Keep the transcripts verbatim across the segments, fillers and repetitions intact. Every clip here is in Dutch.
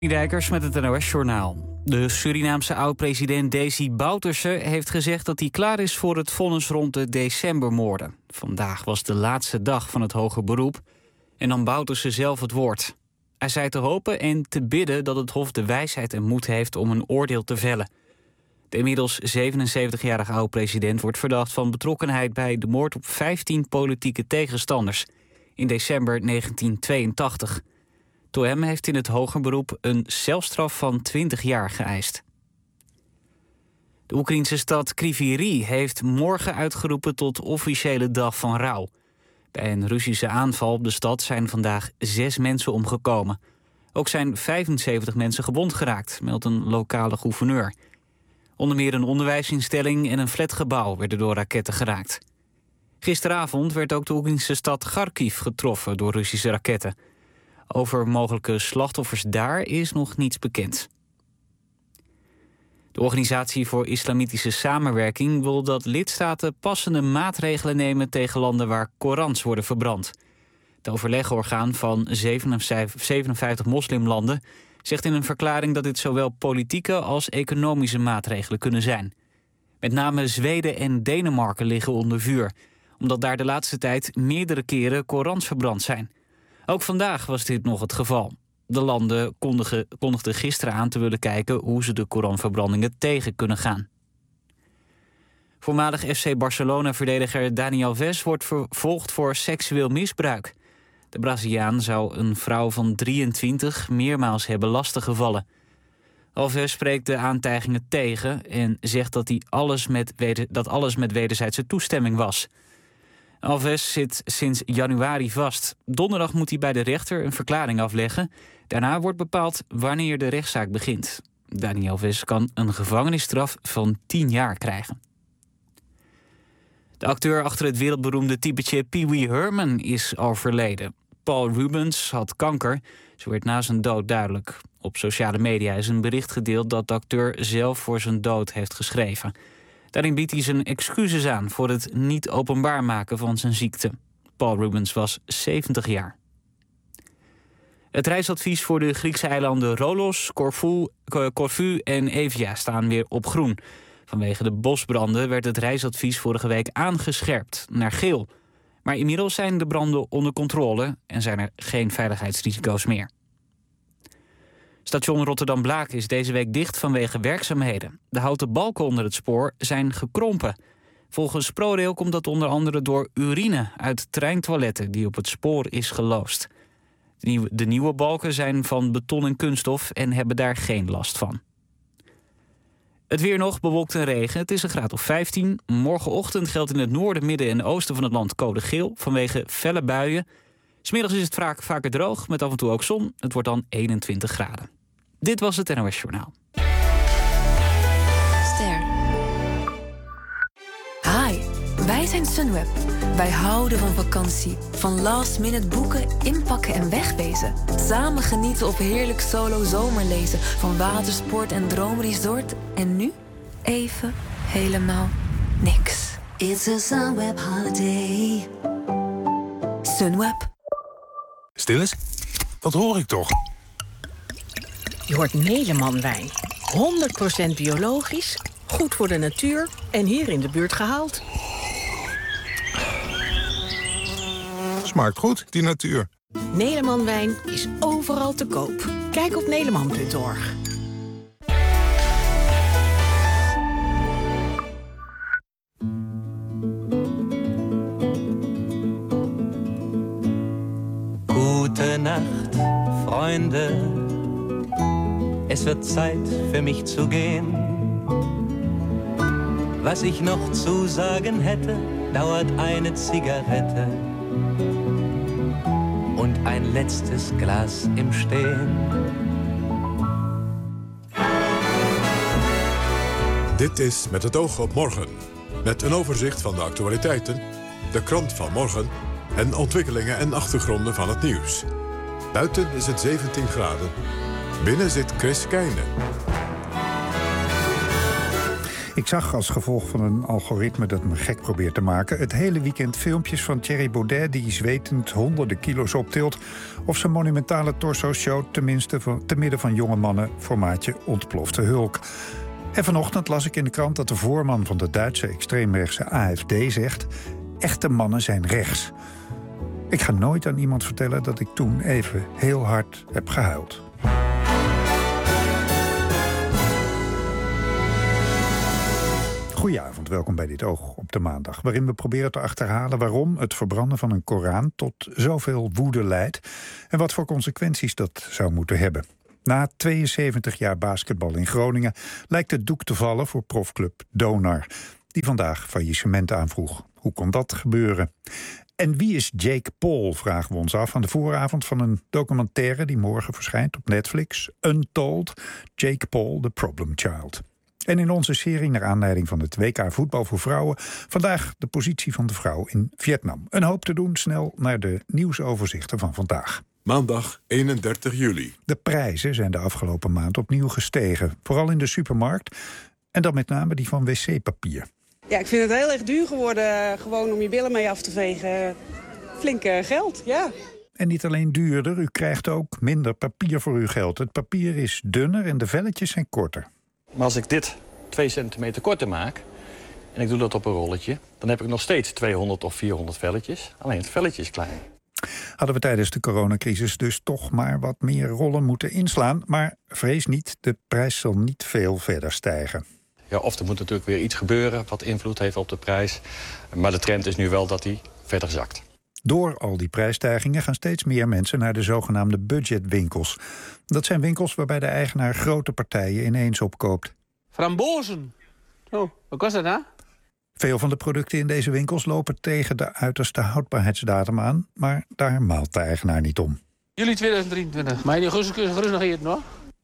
Dijkers met het N O S-journaal. De Surinaamse oud-president Desi Bouterse heeft gezegd dat hij klaar is voor het vonnis rond de decembermoorden. Vandaag was de laatste dag van het hoger beroep en nam Bouterse zelf het woord. Hij zei te hopen en te bidden dat het Hof de wijsheid en moed heeft om een oordeel te vellen. De inmiddels zevenenzeventigjarige oud-president wordt verdacht van betrokkenheid bij de moord op vijftien politieke tegenstanders in december negentien tweeëntachtig. Door hem heeft in het hoger beroep een celstraf van twintig jaar geëist. De Oekraïnse stad Kryvyi Rih heeft morgen uitgeroepen tot officiële dag van rouw. Bij een Russische aanval op de stad zijn vandaag zes mensen omgekomen. Ook zijn vijfenzeventig mensen gewond geraakt, meldt een lokale gouverneur. Onder meer een onderwijsinstelling en een flatgebouw werden door raketten geraakt. Gisteravond werd ook de Oekraïnse stad Kharkiv getroffen door Russische raketten. Over mogelijke slachtoffers daar is nog niets bekend. De Organisatie voor Islamitische Samenwerking wil dat lidstaten passende maatregelen nemen tegen landen waar Korans worden verbrand. Het overlegorgaan van zevenenvijftig moslimlanden zegt in een verklaring dat dit zowel politieke als economische maatregelen kunnen zijn. Met name Zweden en Denemarken liggen onder vuur, omdat daar de laatste tijd meerdere keren Korans verbrand zijn. Ook vandaag was dit nog het geval. De landen kondigen, kondigden gisteren aan te willen kijken hoe ze de Koranverbrandingen tegen kunnen gaan. Voormalig F C Barcelona-verdediger Dani Alves wordt vervolgd voor seksueel misbruik. De Braziliaan zou een vrouw van drieëntwintig meermaals hebben lastiggevallen. Alves spreekt de aantijgingen tegen en zegt dat, hij alles met weder, dat alles met wederzijdse toestemming was. Alves zit sinds januari vast. Donderdag moet hij bij de rechter een verklaring afleggen. Daarna wordt bepaald wanneer de rechtszaak begint. Dani Alves kan een gevangenisstraf van tien jaar krijgen. De acteur achter het wereldberoemde typetje Pee Wee Herman is overleden. Paul Rubens had kanker, zo werd na zijn dood duidelijk. Op sociale media is een bericht gedeeld dat de acteur zelf voor zijn dood heeft geschreven. Daarin biedt hij zijn excuses aan voor het niet openbaar maken van zijn ziekte. Paul Rubens was zeventig jaar. Het reisadvies voor de Griekse eilanden Rolos, Corfu, Corfu en Evia staan weer op groen. Vanwege de bosbranden werd het reisadvies vorige week aangescherpt naar geel. Maar inmiddels zijn de branden onder controle en zijn er geen veiligheidsrisico's meer. Station Rotterdam-Blaak is deze week dicht vanwege werkzaamheden. De houten balken onder het spoor zijn gekrompen. Volgens ProRail komt dat onder andere door urine uit treintoiletten die op het spoor is geloosd. De nieuwe, de nieuwe balken zijn van beton en kunststof en hebben daar geen last van. Het weer nog, bewolkt en regen. Het is een graad of vijftien. Morgenochtend geldt in het noorden, midden en oosten van het land code geel vanwege felle buien. 'S Middags is het vaak, vaker droog, met af en toe ook zon. Het wordt dan eenentwintig graden. Dit was het N O S-journaal. Ster. Hi, wij zijn Sunweb. Wij houden van vakantie. Van last minute boeken, inpakken en wegwezen. Samen genieten of heerlijk solo zomerlezen. Van watersport en droomresort. En nu even helemaal niks. It's a Sunweb holiday. Sunweb. Stil eens. Dat hoor ik toch? Je hoort Neleman wijn. honderd procent biologisch, goed voor de natuur en hier in de buurt gehaald. Smaakt goed, die natuur. Neleman wijn is overal te koop. Kijk op neleman punt org. Gute Nacht, Freunde. Es wird Zeit für mich zu gehen. Was ich noch zu sagen hätte, dauert eine Zigarette und ein letztes Glas im Stehen. Dit is Met het oog op morgen. Met een overzicht van de actualiteiten, de krant van morgen en ontwikkelingen en achtergronden van het nieuws. Buiten is het zeventien graden. Binnen zit Chris Keijne. Ik zag als gevolg van een algoritme dat me gek probeert te maken... het hele weekend filmpjes van Thierry Baudet... die zwetend honderden kilo's optilt... of zijn monumentale torso-show tenminste van, te midden van jonge mannen... formaatje ontplofte hulk. En vanochtend las ik in de krant dat de voorman van de Duitse extreemrechtse A F D zegt... echte mannen zijn rechts. Ik ga nooit aan iemand vertellen dat ik toen even heel hard heb gehuild. Goedenavond, welkom bij dit Oog op de Maandag... waarin we proberen te achterhalen waarom het verbranden van een Koran... tot zoveel woede leidt en wat voor consequenties dat zou moeten hebben. Na tweeënzeventig jaar basketbal in Groningen lijkt het doek te vallen voor profclub Donar... die vandaag faillissement aanvroeg. Hoe kon dat gebeuren? En wie is Jake Paul, vragen we ons af aan de vooravond van een documentaire... die morgen verschijnt op Netflix, Untold, Jake Paul, The Problem Child. En in onze serie, naar aanleiding van het W K voetbal voor vrouwen... vandaag de positie van de vrouw in Vietnam. Een hoop te doen, snel naar de nieuwsoverzichten van vandaag. Maandag eenendertig juli. De prijzen zijn de afgelopen maand opnieuw gestegen. Vooral in de supermarkt. En dan met name die van wc-papier. Ja, ik vind het heel erg duur geworden. Gewoon om je billen mee af te vegen. Flink uh, geld, ja. En niet alleen duurder, u krijgt ook minder papier voor uw geld. Het papier is dunner en de velletjes zijn korter. Maar als ik dit twee centimeter korter maak... en ik doe dat op een rolletje... dan heb ik nog steeds tweehonderd of vierhonderd velletjes. Alleen het velletje is klein. Hadden we tijdens de coronacrisis dus toch maar wat meer rollen moeten inslaan. Maar vrees niet, de prijs zal niet veel verder stijgen. Ja, of er moet natuurlijk weer iets gebeuren wat invloed heeft op de prijs. Maar de trend is nu wel dat die verder zakt. Door al die prijsstijgingen gaan steeds meer mensen naar de zogenaamde budgetwinkels. Dat zijn winkels waarbij de eigenaar grote partijen ineens opkoopt. Frambozen. Oh, wat kost dat, hè? Veel van de producten in deze winkels lopen tegen de uiterste houdbaarheidsdatum aan, maar daar maalt de eigenaar niet om. Juli tweeduizend drieëntwintig. Maar je gerust, gerust nog eten, hoor.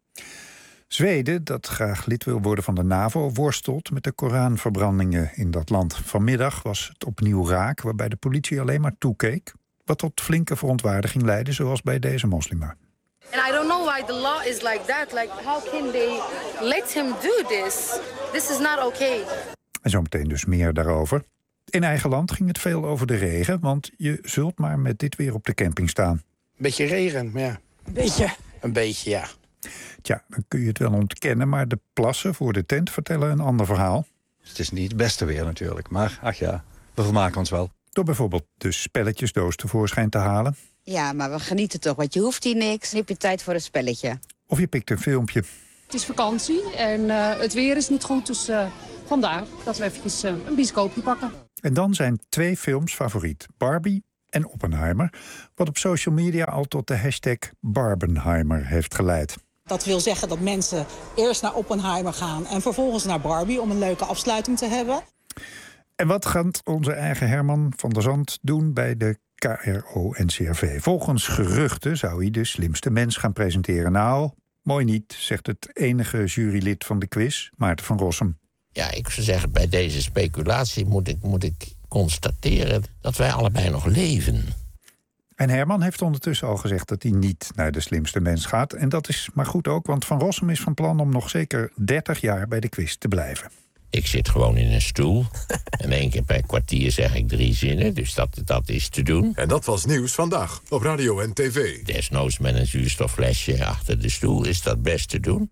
Zweden, dat graag lid wil worden van de NAVO, worstelt met de Koranverbrandingen in dat land. Vanmiddag was het opnieuw raak, waarbij de politie alleen maar toekeek, wat tot flinke verontwaardiging leidde, zoals bij deze moslima. And I don't know why the law is like that. Like, how can they let him do this? This is not okay. En zometeen dus meer daarover. In eigen land ging het veel over de regen, want je zult maar met dit weer op de camping staan. Beetje regen, ja. Een beetje? Een beetje, ja. Tja, dan kun je het wel ontkennen, maar de plassen voor de tent vertellen een ander verhaal. Het is niet het beste weer natuurlijk, maar ach ja, we vermaken ons wel. Door bijvoorbeeld de spelletjesdoos tevoorschijn te halen. Ja, maar we genieten toch, want je hoeft hier niks. Dan heb je tijd voor een spelletje. Of je pikt een filmpje. Het is vakantie en uh, het weer is niet goed, dus uh, vandaar dat we eventjes uh, een bioscoopje pakken. En dan zijn twee films favoriet, Barbie en Oppenheimer, wat op social media al tot de hashtag Barbenheimer heeft geleid. Dat wil zeggen dat mensen eerst naar Oppenheimer gaan en vervolgens naar Barbie om een leuke afsluiting te hebben. En wat gaat onze eigen Herman van der Zand doen bij de K R O N C R V? Volgens geruchten zou hij de slimste mens gaan presenteren. Nou, mooi niet, zegt het enige jurylid van de quiz, Maarten van Rossum. Ja, ik zou zeggen, bij deze speculatie moet ik, moet ik constateren dat wij allebei nog leven. En Herman heeft ondertussen al gezegd dat hij niet naar de slimste mens gaat. En dat is maar goed ook, want Van Rossum is van plan om nog zeker dertig jaar bij de quiz te blijven. Ik zit gewoon in een stoel. En één keer per kwartier zeg ik drie zinnen, dus dat, dat is te doen. En dat was Nieuws Vandaag op radio en tv. Desnoods met een zuurstofflesje achter de stoel is dat best te doen.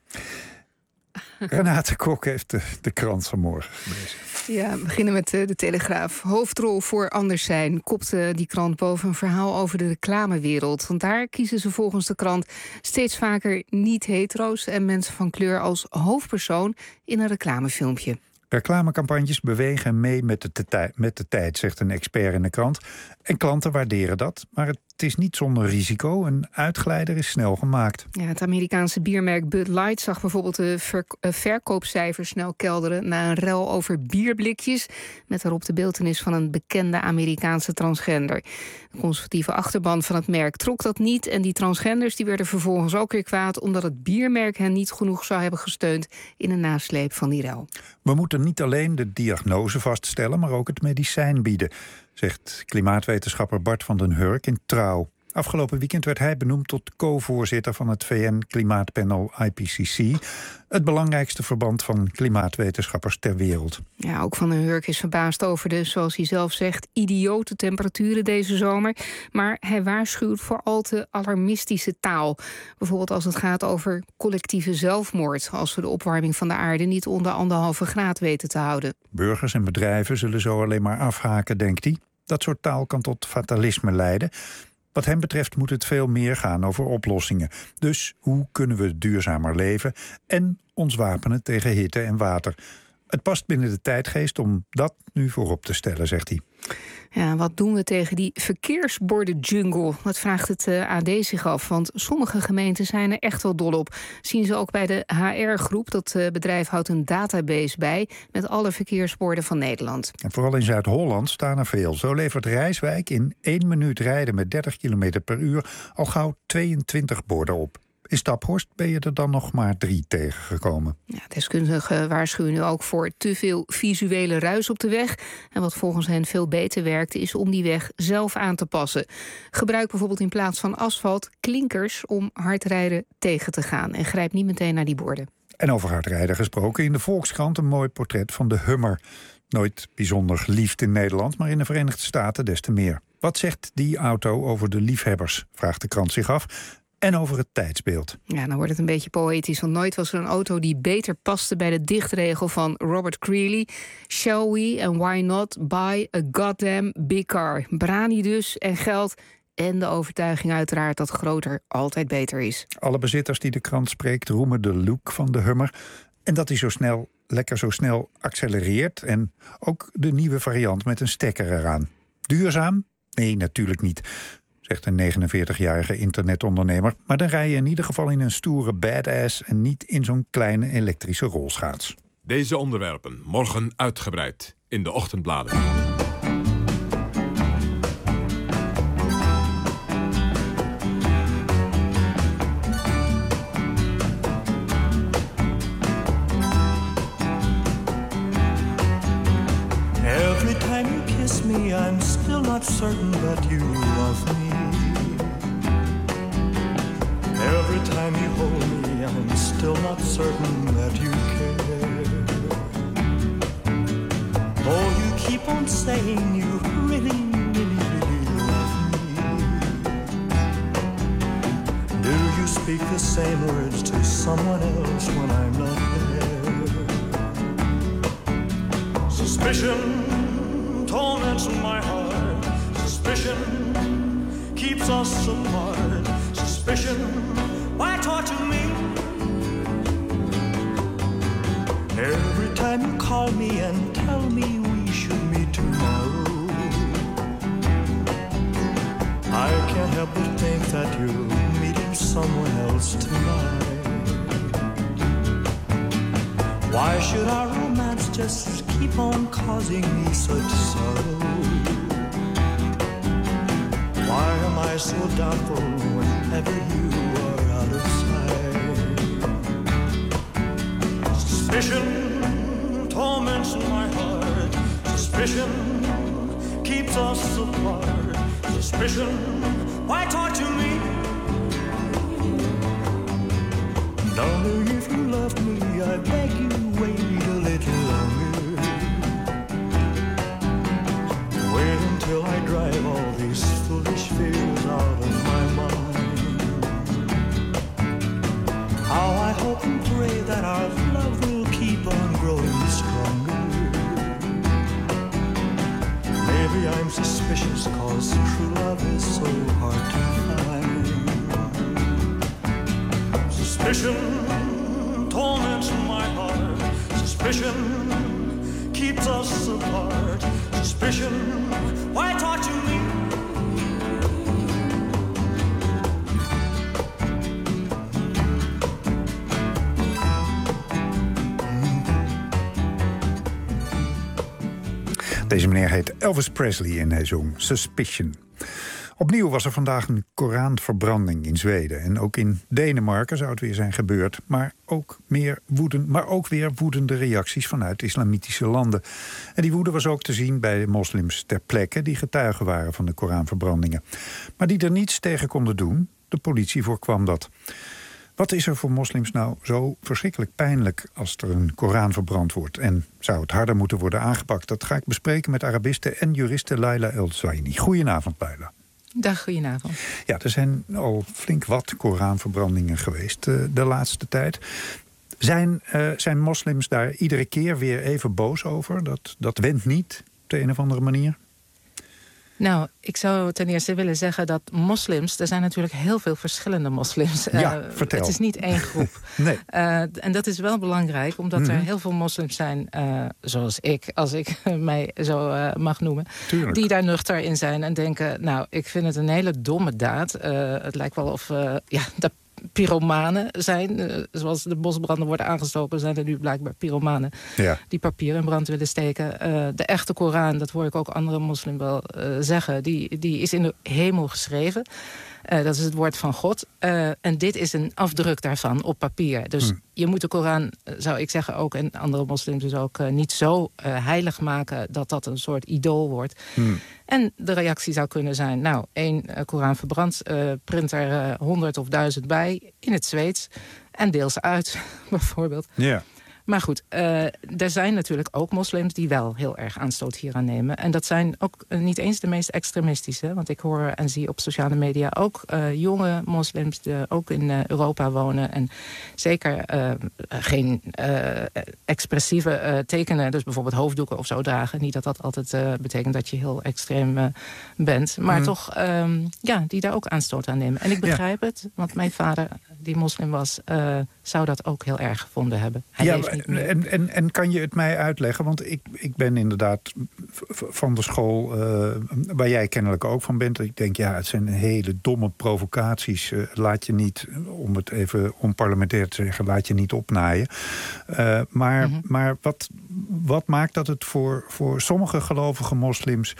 Renate Kok heeft de, de krant vanmorgen gelezen. Ja, we beginnen met de, de Telegraaf. Hoofdrol voor Anders zijn, kopte die krant boven een verhaal over de reclamewereld. Want daar kiezen ze volgens de krant steeds vaker niet-hetero's en mensen van kleur als hoofdpersoon in een reclamefilmpje. Reclamecampagnes bewegen mee met de, tij- met de tijd, zegt een expert in de krant. En klanten waarderen dat, maar het is niet zonder risico. Een uitglijder is snel gemaakt. Ja, het Amerikaanse biermerk Bud Light zag bijvoorbeeld de verk- verkoopcijfers snel kelderen na een rel over bierblikjes, met daarop de beeltenis van een bekende Amerikaanse transgender. De conservatieve achterban van het merk trok dat niet en die transgenders die werden vervolgens ook weer kwaad omdat het biermerk hen niet genoeg zou hebben gesteund in de nasleep van die rel. We moeten niet alleen de diagnose vaststellen, maar ook het medicijn bieden, zegt klimaatwetenschapper Bart van den Hurk in Trouw. Afgelopen weekend werd hij benoemd tot co-voorzitter van het V N-klimaatpanel I P C C, het belangrijkste verband van klimaatwetenschappers ter wereld. Ja, ook Van den Hurk is verbaasd over de, zoals hij zelf zegt, idiote temperaturen deze zomer. Maar hij waarschuwt voor al te alarmistische taal. Bijvoorbeeld als het gaat over collectieve zelfmoord, als we de opwarming van de aarde niet onder anderhalve graad weten te houden. Burgers en bedrijven zullen zo alleen maar afhaken, denkt hij. Dat soort taal kan tot fatalisme leiden. Wat hem betreft moet het veel meer gaan over oplossingen. Dus hoe kunnen we duurzamer leven en ons wapenen tegen hitte en water? Het past binnen de tijdgeest om dat nu voorop te stellen, zegt hij. Ja, wat doen we tegen die verkeersborden-jungle? Dat vraagt het A D zich af, want sommige gemeenten zijn er echt wel dol op. Zien ze ook bij de H R-groep. Dat bedrijf houdt een database bij met alle verkeersborden van Nederland. En vooral in Zuid-Holland staan er veel. Zo levert Rijswijk in één minuut rijden met dertig kilometer per uur al gauw tweeëntwintig borden op. In Staphorst ben je er dan nog maar drie tegengekomen. Ja, deskundigen waarschuwen nu ook voor te veel visuele ruis op de weg. En wat volgens hen veel beter werkt, is om die weg zelf aan te passen. Gebruik bijvoorbeeld in plaats van asfalt klinkers om hard rijden tegen te gaan. En grijp niet meteen naar die borden. En over hard rijden gesproken, in de Volkskrant een mooi portret van de Hummer. Nooit bijzonder geliefd in Nederland, maar in de Verenigde Staten des te meer. Wat zegt die auto over de liefhebbers, vraagt de krant zich af. En over het tijdsbeeld. Ja, dan wordt het een beetje poëtisch. Want nooit was er een auto die beter paste bij de dichtregel van Robert Greeley. Shall we and why not buy a goddamn big car? Brani dus en geld. En de overtuiging uiteraard dat groter altijd beter is. Alle bezitters die de krant spreekt roemen de look van de Hummer. En dat hij zo snel, lekker zo snel accelereert. En ook de nieuwe variant met een stekker eraan. Duurzaam? Nee, natuurlijk niet, zegt een negenenveertigjarige internetondernemer. Maar dan rij je in ieder geval in een stoere badass en niet in zo'n kleine elektrische rolschaats. Deze onderwerpen morgen uitgebreid in de ochtendbladen. Every time you kiss me, I'm still not certain that you love me. Every time you hold me, I'm still not certain that you care. Oh, you keep on saying you really, really, really love me. Do you speak the same words to someone else when I'm not there? Suspicion torments my heart. Suspicion keeps us apart. Suspicion, why torture me? Every time you call me and tell me we should meet tomorrow, I can't help but think that you're meeting someone else tonight. Why should our romance just keep on causing me such sorrow? Why am I so doubtful whenever you are out of sight? Suspicion torments my heart. Suspicion keeps us apart. Suspicion, why torture me? Darling, if you love me, I beg you, wait a little longer. Wait until I drive all these foolish fears out of my mind. How I hope and pray that our love will keep on growing stronger. Maybe I'm suspicious cause true love is so hard to find. Suspicion torments my heart. Suspicion keeps us apart. Suspicion, why torture me? Deze meneer heet Elvis Presley en hij zong Suspicion. Opnieuw was er vandaag een Koranverbranding in Zweden. En ook in Denemarken zou het weer zijn gebeurd. Maar ook, meer woeden, maar ook weer woedende reacties vanuit islamitische landen. En die woede was ook te zien bij de moslims ter plekke die getuigen waren van de Koranverbrandingen. Maar die er niets tegen konden doen. De politie voorkwam dat. Wat is er voor moslims nou zo verschrikkelijk pijnlijk als er een Koran verbrand wordt? En zou het harder moeten worden aangepakt? Dat ga ik bespreken met Arabiste en juriste Laila El-Zaini. Goedenavond, Laila. Dag, goedenavond. Ja, er zijn al flink wat Koranverbrandingen geweest uh, de laatste tijd. Zijn, uh, zijn moslims daar iedere keer weer even boos over? Dat, dat wendt niet op de een of andere manier? Nou, ik zou ten eerste willen zeggen dat moslims... er zijn natuurlijk heel veel verschillende moslims. Ja, uh, vertel. Het is niet één groep. Nee. Uh, en dat is wel belangrijk, omdat Mm-hmm. er heel veel moslims zijn... Uh, zoals ik, als ik mij zo uh, mag noemen... Tuurlijk. Die daar nuchter in zijn en denken... nou, ik vind het een hele domme daad. Uh, het lijkt wel of uh, ja, de pyromanen zijn. Uh, zoals de bosbranden worden aangestoken... zijn er nu blijkbaar pyromanen ja. die papier in brand willen steken. Uh, de echte Koran, dat hoor ik ook andere moslims wel uh, zeggen... Die, die is in de hemel geschreven. Uh, dat is het woord van God. Uh, en dit is een afdruk daarvan op papier. Dus Hmm. je moet de Koran, zou ik zeggen ook... en andere moslims dus ook, uh, niet zo uh, heilig maken... dat dat een soort idool wordt. Hmm. En de reactie zou kunnen zijn... nou, één uh, Koran verbrand, uh, print er honderd uh, of duizend bij... in het Zweeds en deel ze uit, bijvoorbeeld. Ja. Maar goed, uh, er zijn natuurlijk ook moslims die wel heel erg aanstoot hieraan nemen. En dat zijn ook uh, niet eens de meest extremistische. Want ik hoor en zie op sociale media ook uh, jonge moslims... die ook in uh, Europa wonen. En zeker uh, geen uh, expressieve uh, tekenen, dus bijvoorbeeld hoofddoeken of zo dragen. Niet dat dat altijd uh, betekent dat je heel extreem uh, bent. Maar Hmm. toch, um, ja, die daar ook aanstoot aan nemen. En ik begrijp ja. het, want mijn vader, die moslim was... Uh, zou dat ook heel erg gevonden hebben. Hij ja, leeft niet meer. En, en, en kan je het mij uitleggen? Want ik, ik ben inderdaad van de school uh, waar jij kennelijk ook van bent. Ik denk, ja, het zijn hele domme provocaties. Uh, laat je niet, om het even onparlementair te zeggen... laat je niet opnaaien. Uh, maar Mm-hmm. maar wat, wat maakt dat het voor, voor sommige gelovige moslims...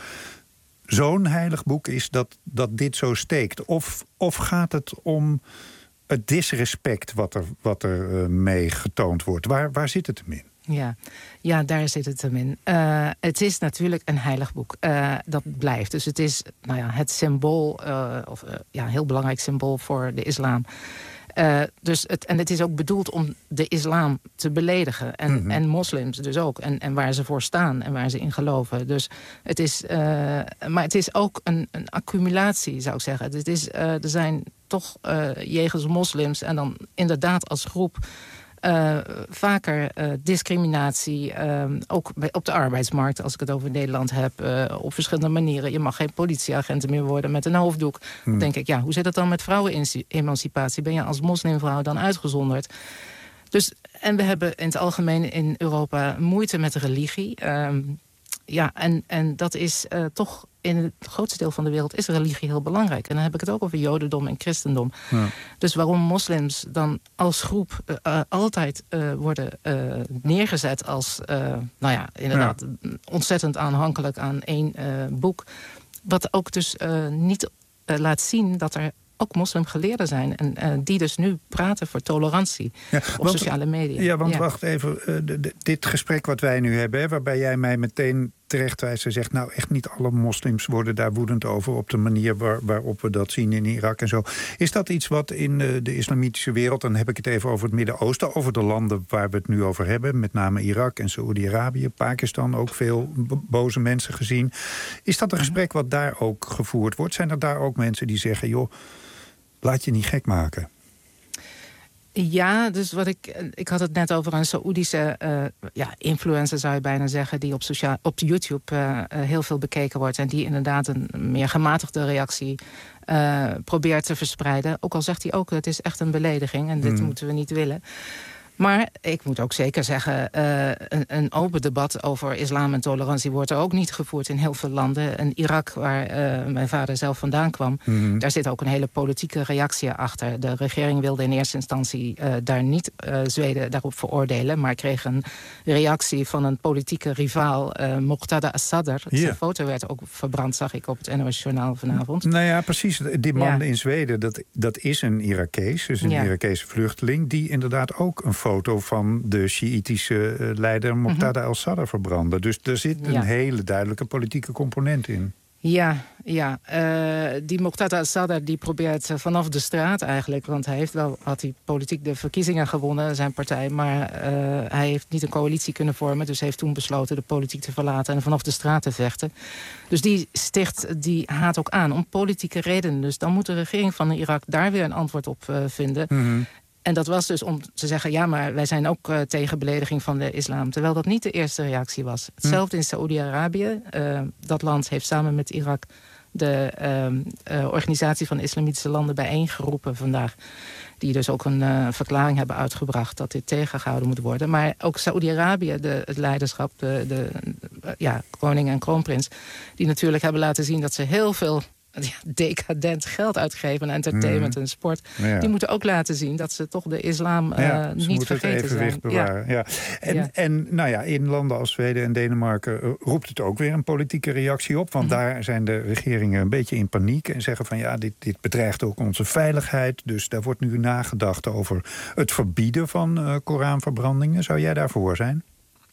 zo'n heilig boek is dat, dat dit zo steekt? Of, of gaat het om... het disrespect wat er, wat er uh, mee getoond wordt. Waar, waar zit het hem in? Ja. ja, daar zit het hem in. Uh, het is natuurlijk een heilig boek. Uh, dat blijft. Dus het is nou ja, het symbool, uh, of uh, ja, een heel belangrijk symbool voor de islam. Uh, dus het, en het is ook bedoeld om de islam te beledigen. En, mm-hmm. en moslims dus ook. En, en waar ze voor staan en waar ze in geloven. Dus het is, uh, maar het is ook een, een accumulatie, zou ik zeggen. Het is, uh, er zijn toch uh, jegens moslims en dan inderdaad als groep... Uh, vaker uh, discriminatie, uh, ook bij, op de arbeidsmarkt... als ik het over Nederland heb, uh, op verschillende manieren. Je mag geen politieagenten meer worden met een hoofddoek. Hmm. Dan denk ik, ja, hoe zit het dan met vrouwenemancipatie? Ben je als moslimvrouw dan uitgezonderd? Dus, en we hebben in het algemeen in Europa moeite met religie. Um, ja, en, en dat is uh, toch... in het grootste deel van de wereld is religie heel belangrijk. En dan heb ik het ook over jodendom en christendom. Ja. Dus waarom moslims dan als groep uh, uh, altijd uh, worden uh, neergezet als... Uh, nou ja, inderdaad, ja. ontzettend aanhankelijk aan één uh, boek. Wat ook dus uh, niet uh, laat zien dat er ook moslimgeleerden zijn. En uh, die dus nu praten voor tolerantie ja, op want, sociale media. Ja, want ja. wacht even. Uh, de, de, dit gesprek wat wij nu hebben, hè, waarbij jij mij meteen terechtwijst en zegt... nou, echt niet alle moslims worden daar woedend over... op de manier waar, waarop we dat zien in Irak en zo. Is dat iets wat in uh, de islamitische wereld... dan heb ik het even over het Midden-Oosten... over de landen waar we het nu over hebben... met name Irak en Saoedi-Arabië, Pakistan... ook veel boze mensen gezien. Is dat een gesprek wat daar ook gevoerd wordt? Zijn er daar ook mensen die zeggen... joh, laat je niet gek maken? Ja, dus wat ik... Ik had het net over een Saoedische uh, ja, influencer, zou je bijna zeggen... die op, sociaal, op YouTube uh, heel veel bekeken wordt... en die inderdaad een meer gematigde reactie uh, probeert te verspreiden. Ook al zegt hij ook, het is echt een belediging... en dit mm. moeten we niet willen. Maar ik moet ook zeker zeggen, uh, een, een open debat over islam en tolerantie wordt er ook niet gevoerd in heel veel landen. In Irak, waar uh, mijn vader zelf vandaan kwam, mm-hmm. daar zit ook een hele politieke reactie achter. De regering wilde in eerste instantie uh, daar niet uh, Zweden daarop veroordelen, maar kreeg een reactie van een politieke rivaal, uh, Muqtada as-Sadr. Yeah. Zijn foto werd ook verbrand, zag ik op het N O S-journaal vanavond. Nou ja, precies. Die man ja. in Zweden, dat, dat is een Irakees, dus een ja. Irakese vluchteling, die inderdaad ook een foto van de Sjiïtische uh, leider Muqtada mm-hmm. al-Sadr verbrandde. Dus er zit een ja. hele duidelijke politieke component in. Ja, ja. Uh, die Muqtada al-Sadr die probeert uh, vanaf de straat eigenlijk, want hij heeft wel, had hij politiek de verkiezingen gewonnen, zijn partij, maar uh, hij heeft niet een coalitie kunnen vormen, dus heeft toen besloten de politiek te verlaten en vanaf de straat te vechten. Dus die sticht die haat ook aan, om politieke redenen. Dus dan moet de regering van Irak daar weer een antwoord op uh, vinden. Mm-hmm. En dat was dus om te zeggen, ja, maar wij zijn ook uh, tegen belediging van de islam. Terwijl dat niet de eerste reactie was. Hetzelfde in Saoedi-Arabië. Uh, dat land heeft samen met Irak de uh, uh, Organisatie van Islamitische Landen bijeengeroepen vandaag. Die dus ook een uh, verklaring hebben uitgebracht dat dit tegengehouden moet worden. Maar ook Saoedi-Arabië, de, het leiderschap, de, de uh, ja, koning en kroonprins, die natuurlijk hebben laten zien dat ze heel veel ja, decadent geld uitgeven aan entertainment mm. en sport. Ja. Die moeten ook laten zien dat ze toch de islam uh, ja, niet vergeten zijn. Bewaren. Ja. Ja. En, ja. en nou ja, in landen als Zweden en Denemarken uh, roept het ook weer een politieke reactie op. Want mm. daar zijn de regeringen een beetje in paniek en zeggen van ja, dit, dit bedreigt ook onze veiligheid. Dus daar wordt nu nagedacht over het verbieden van uh, Koranverbrandingen. Zou jij daarvoor zijn?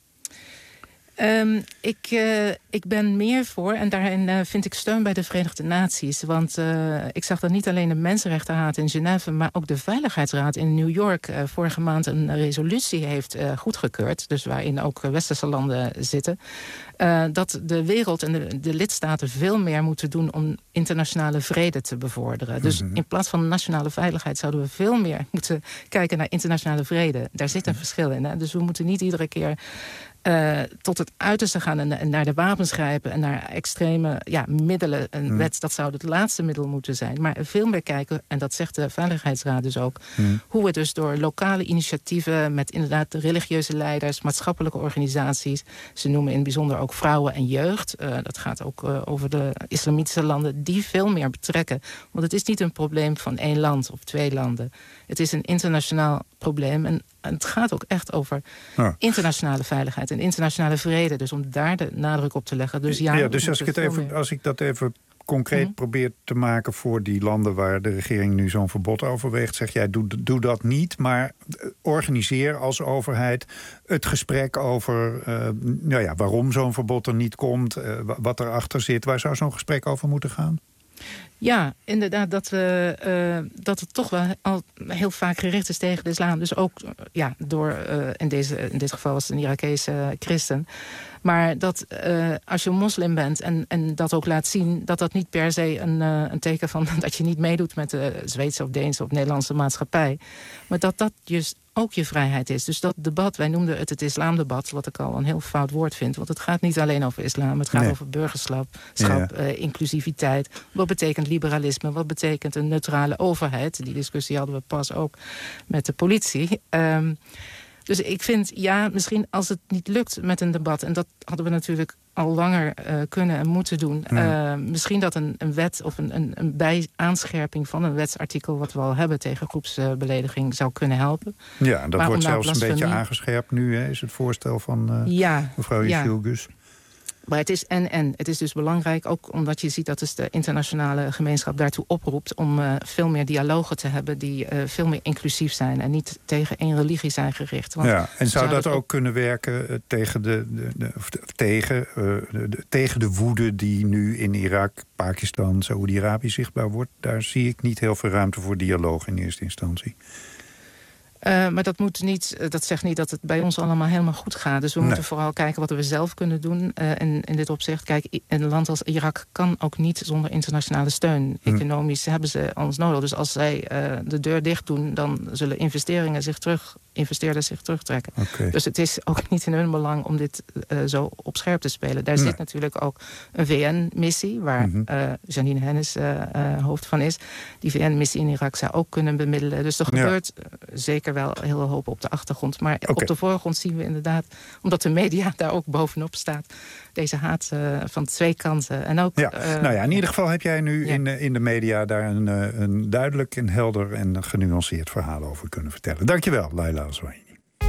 Um, ik, uh, ik ben meer voor, en daarin uh, vind ik steun bij de Verenigde Naties. Want uh, ik zag dat niet alleen de Mensenrechtenraad in Genève, maar ook de Veiligheidsraad in New York uh, vorige maand een resolutie heeft uh, goedgekeurd. Dus waarin ook westerse landen zitten. Uh, dat de wereld en de, de lidstaten veel meer moeten doen om internationale vrede te bevorderen. Mm-hmm. Dus in plaats van nationale veiligheid zouden we veel meer moeten kijken naar internationale vrede. Daar zit een verschil in. Hè? Dus we moeten niet iedere keer Uh, tot het uiterste gaan en, en naar de wapens grijpen en naar extreme ja, middelen. Een mm. wet, dat zou het laatste middel moeten zijn. Maar veel meer kijken, en dat zegt de Veiligheidsraad dus ook, mm. hoe we dus door lokale initiatieven met inderdaad de religieuze leiders, maatschappelijke organisaties, ze noemen in het bijzonder ook vrouwen en jeugd. Uh, dat gaat ook uh, over de islamitische landen, die veel meer betrekken. Want het is niet een probleem van één land of twee landen. Het is een internationaal probleem en En het gaat ook echt over ja. internationale veiligheid en internationale vrede. Dus om daar de nadruk op te leggen. Dus ja, ja dus als ik, het even, als ik dat even concreet mm-hmm. probeer te maken voor die landen waar de regering nu zo'n verbod overweegt, zeg jij, doe, doe dat niet, maar organiseer als overheid het gesprek over uh, nou ja, waarom zo'n verbod er niet komt, uh, wat erachter zit. Waar zou zo'n gesprek over moeten gaan? Ja, inderdaad, dat, we, uh, dat het toch wel al heel vaak gericht is tegen de islam. Dus ook uh, ja, door, uh, in, deze, in dit geval was het een Irakese uh, christen. Maar dat uh, als je moslim bent en, en dat ook laat zien, dat dat niet per se een, uh, een teken van dat je niet meedoet met de Zweedse of Deense of Nederlandse maatschappij. Maar dat dat juist ook je vrijheid is. Dus dat debat, wij noemden het het islamdebat, wat ik al een heel fout woord vind. Want het gaat niet alleen over islam, het gaat nee. over burgerschap, schap, ja. uh, inclusiviteit. Wat betekent liberalisme? Wat betekent een neutrale overheid? Die discussie hadden we pas ook met de politie. Um, dus ik vind, ja, misschien als het niet lukt met een debat, en dat hadden we natuurlijk al langer uh, kunnen en moeten doen. Uh, misschien dat een, een wet of een, een, een bij-aanscherping van een wetsartikel wat we al hebben tegen groepsbelediging zou kunnen helpen. Ja, dat maar wordt zelfs een beetje aangescherpt nu, hè, is het voorstel van uh, ja, mevrouw Yildiz. Ja. Maar het is en en. Het is dus belangrijk, ook omdat je ziet dat dus de internationale gemeenschap daartoe oproept om uh, veel meer dialogen te hebben die uh, veel meer inclusief zijn en niet tegen één religie zijn gericht. Want ja, en zou dat ook, ook kunnen werken uh, tegen, de, de, de, of de, tegen, uh, de, de, tegen de woede die nu in Irak, Pakistan, Saoedi-Arabië zichtbaar wordt? Daar zie ik niet heel veel ruimte voor dialoog in eerste instantie. Uh, maar dat moet niet, dat zegt niet dat het bij ons allemaal helemaal goed gaat. Dus we nee. moeten vooral kijken wat we zelf kunnen doen uh, in, in dit opzicht. Kijk, een land als Irak kan ook niet zonder internationale steun. Hm. Economisch hebben ze ons nodig. Dus als zij uh, de deur dicht doen, dan zullen investeringen zich terug, investeerders zich terugtrekken. Okay. Dus het is ook niet in hun belang om dit uh, zo op scherp te spelen. Daar nee. zit natuurlijk ook een V N-missie, waar mm-hmm. uh, Janine Hennis uh, uh, hoofd van is. Die V N-missie in Irak zou ook kunnen bemiddelen. Dus er gebeurt ja. uh, zeker zeker wel een hele hoop op de achtergrond. Maar Okay. op de voorgrond zien we inderdaad, omdat de media daar ook bovenop staat, deze haat uh, van twee kanten. En ook, ja. uh, nou ja, in ieder geval heb jij nu ja. in, de, in de media daar een, een duidelijk en helder en genuanceerd verhaal over kunnen vertellen. Dankjewel, Laila Aswany.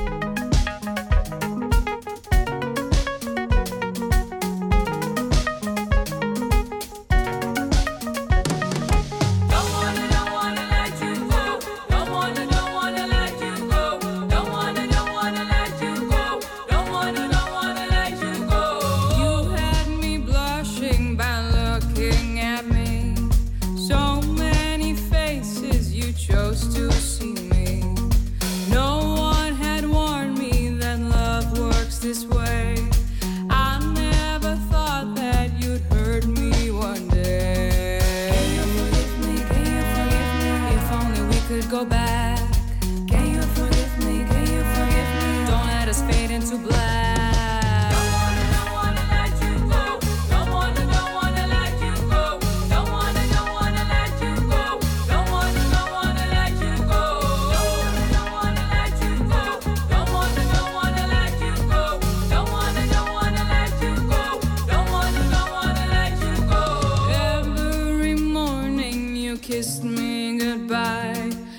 Go back. Can you forgive me? Can you forgive me? Don't let us fade into black. Don't wanna, don't wanna let you go. Don't wanna, don't wanna let you go. Don't wanna, don't wanna let you go. Don't wanna, don't wanna let you go. Don't wanna, don't wanna let you go. Don't wanna, don't wanna let you go. Don't wanna, don't wanna let you go. Don't wanna, don't wanna let you go. Every morning you kissed me goodbye.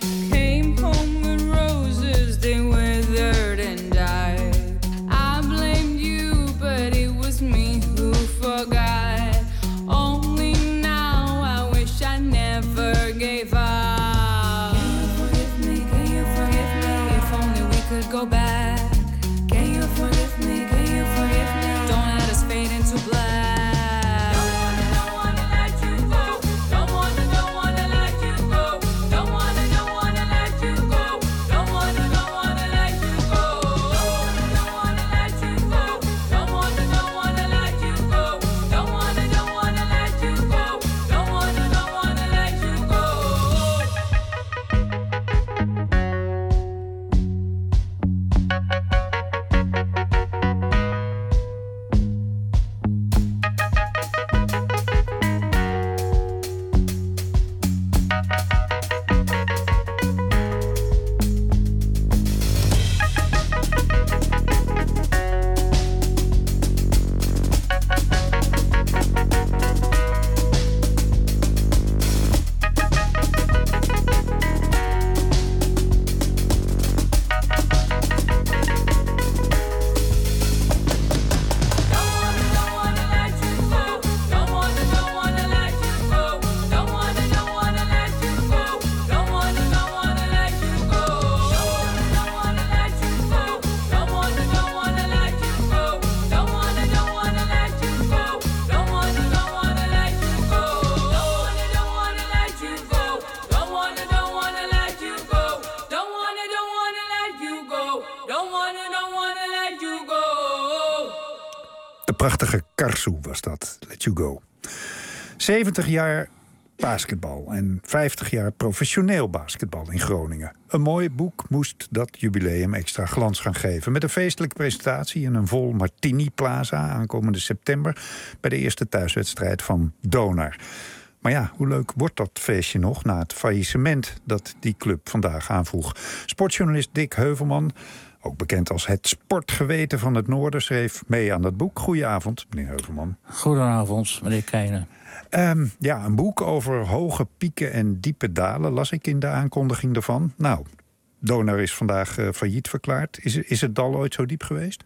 Go back. Can you forgive me? Can you forgive me? Don't let us fade into black. Don't wanna, don't wanna let you go. Don't wanna, don't wanna let you go. Don't wanna, don't wanna let you go. Don't wanna, don't wanna let you go. Don't wanna let you go. Don't wanna, don't wanna let you go. Don't wanna, don't wanna let you go. Don't wanna, don't wanna let you go. Prachtige Karsu was dat, Let You Go. zeventig jaar basketbal en vijftig jaar professioneel basketbal in Groningen. Een mooi boek moest dat jubileum extra glans gaan geven. Met een feestelijke presentatie in een vol Martini Plaza aankomende september bij de eerste thuiswedstrijd van Donar. Maar ja, hoe leuk wordt dat feestje nog na het faillissement dat die club vandaag aanvroeg? Sportjournalist Dick Heuvelman, ook bekend als het sportgeweten van het Noorden, schreef mee aan dat boek. Goedenavond, meneer Heuvelman. Goedenavond, meneer Keijnen. Um, ja, een boek over hoge pieken en diepe dalen las ik in de aankondiging ervan. Nou, Donar is vandaag uh, failliet verklaard. Is, is het dal ooit zo diep geweest?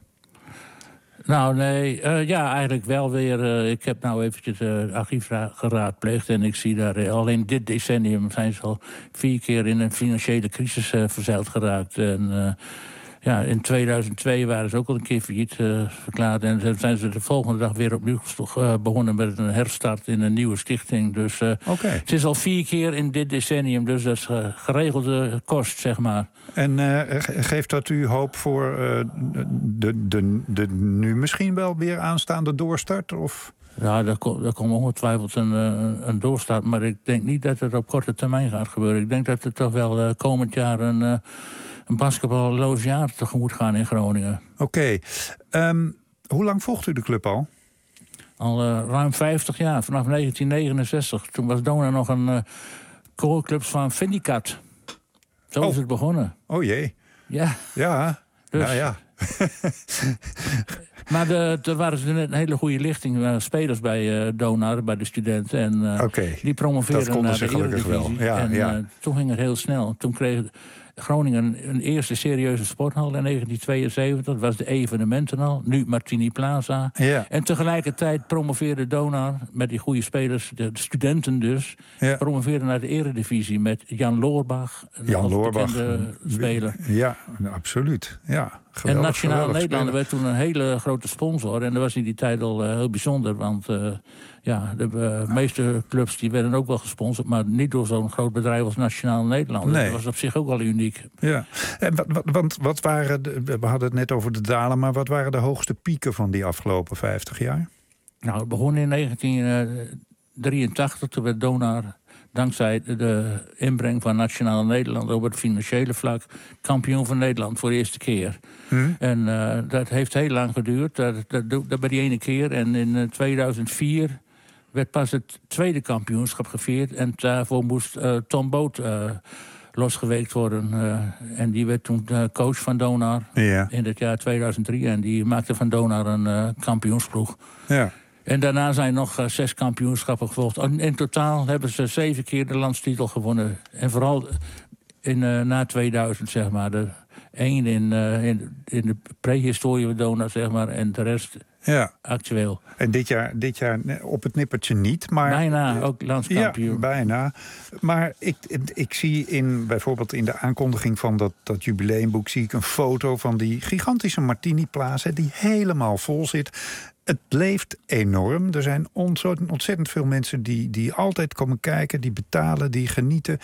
Nou, nee, uh, ja, eigenlijk wel weer. Uh, ik heb nou eventjes uh, het archief geraadpleegd en ik zie daar uh, alleen dit decennium zijn ze al vier keer in een financiële crisis uh, verzeild geraakt. En uh, ja, in tweeduizend twee waren ze ook al een keer failliet uh, verklaard. En dan zijn ze de volgende dag weer opnieuw uh, begonnen met een herstart in een nieuwe stichting. Dus uh, okay. Het is al vier keer in dit decennium, dus dat is uh, geregelde kost, zeg maar. En uh, geeft dat u hoop voor uh, de, de, de nu misschien wel weer aanstaande doorstart? Of? Ja, er komt kom ongetwijfeld een, een doorstart, maar ik denk niet dat het op korte termijn gaat gebeuren. Ik denk dat het toch wel uh, komend jaar een, uh, een basketballoos jaar tegemoet gaan in Groningen. Oké. Okay. Um, hoe lang volgt u de club al? Al uh, ruim vijftig jaar, vanaf negentien negenenzestig. Toen was Donar nog een uh, koorclub van Vindicat. Zo oh. is het begonnen. Oh jee. Ja. Ja, dus. nou ja. Maar de, er waren ze net een hele goede lichting uh, spelers bij uh, Donar, bij de studenten. En uh, okay. die promoveerden naar de Eredivisie. Ja, en ja. Uh, toen ging het heel snel. Toen kreeg Groningen een eerste serieuze sporthal in negentien tweeënzeventig. Dat was de Evenementenhal, nu Martini Plaza. Ja. En tegelijkertijd promoveerde Donar met die goede spelers, de studenten dus, ja. promoveerden naar de Eredivisie met Jan Loorbach, Jan Loorbach, bekende speler. Ja, absoluut. Ja. Geweldig, en Nationaal Nederland werd toen een hele grote sponsor. En dat was in die tijd al uh, heel bijzonder. Want uh, ja, de uh, meeste clubs die werden ook wel gesponsord. Maar niet door zo'n groot bedrijf als Nationaal Nederland. Nee. Dat was op zich ook wel uniek. Ja, en wat, wat, want wat waren de, we hadden het net over de dalen. Maar wat waren de hoogste pieken van die afgelopen vijftig jaar? Nou, het begon in negentien drieëntachtig. Toen werd Donar, dankzij de inbreng van Nationaal Nederland op het financiële vlak, kampioen van Nederland voor de eerste keer. Hmm. En uh, dat heeft heel lang geduurd. Dat, dat, dat bij die ene keer. En in uh, tweeduizend vier werd pas het tweede kampioenschap gevierd. En daarvoor moest uh, Tom Boot uh, losgeweekt worden. Uh, en die werd toen uh, coach van Donar ja. in het jaar tweeduizend drie. En die maakte van Donar een uh, kampioensploeg. Ja. En daarna zijn nog uh, zes kampioenschappen gevolgd. In, in totaal hebben ze zeven keer de landstitel gewonnen. En vooral in, uh, na tweeduizend, zeg maar. De, één in, uh, in, in de prehistorie van Donar, zeg maar. En de rest ja. actueel. En dit jaar, dit jaar op het nippertje niet, maar... Bijna, ook landskampioen. Ja, bijna. Maar ik, ik zie in, bijvoorbeeld in de aankondiging van dat, dat jubileumboek, zie ik een foto van die gigantische Martini Plaza die helemaal vol zit. Het leeft enorm. Er zijn ontzettend, ontzettend veel mensen die, die altijd komen kijken, die betalen, die genieten.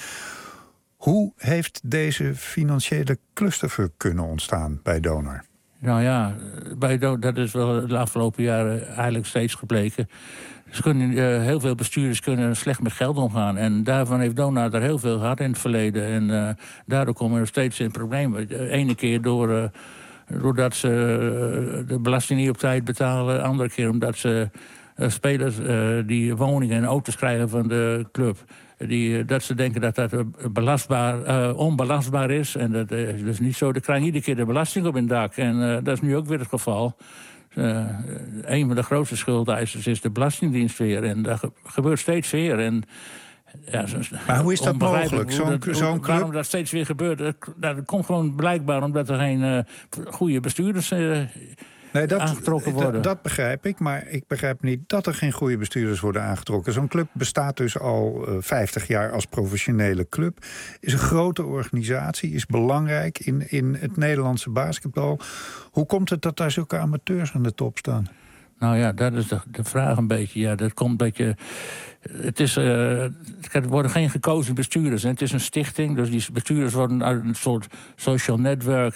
Hoe heeft deze financiële cluster kunnen ontstaan bij Donar? Nou ja, bij Donar, dat is wel de afgelopen jaren eigenlijk steeds gebleken. Ze kunnen, uh, heel veel bestuurders kunnen slecht met geld omgaan. En daarvan heeft Donar er heel veel gehad in het verleden. En uh, daardoor komen er steeds in problemen. De ene keer door... Uh, Doordat ze de belasting niet op tijd betalen. Andere keer omdat ze uh, spelers uh, die woningen en auto's krijgen van de club. Die, uh, dat ze denken dat dat belastbaar, uh, onbelastbaar is. En dat uh, is dus niet zo. Dan krijgen iedere keer de belasting op hun dak. En uh, dat is nu ook weer het geval. Uh, een van de grootste schuldeisers is de Belastingdienst weer. En dat ge- gebeurt steeds weer. En ja, zo, maar hoe is dat mogelijk? Zo'n, dat, zo'n club... Waarom dat steeds weer gebeurt? Dat, dat komt gewoon blijkbaar omdat er geen uh, goede bestuurders uh, nee, dat, aangetrokken worden. D- dat begrijp ik, maar ik begrijp niet dat er geen goede bestuurders worden aangetrokken. Zo'n club bestaat dus al uh, vijftig jaar als professionele club. Is een grote organisatie, is belangrijk in, in het Nederlandse basketbal. Hoe komt het dat daar zulke amateurs aan de top staan? Nou ja, dat is de, de vraag een beetje. Ja, dat komt een beetje... Het, is, uh, het worden geen gekozen bestuurders. Hè. Het is een stichting, dus die bestuurders worden uit een soort social netwerk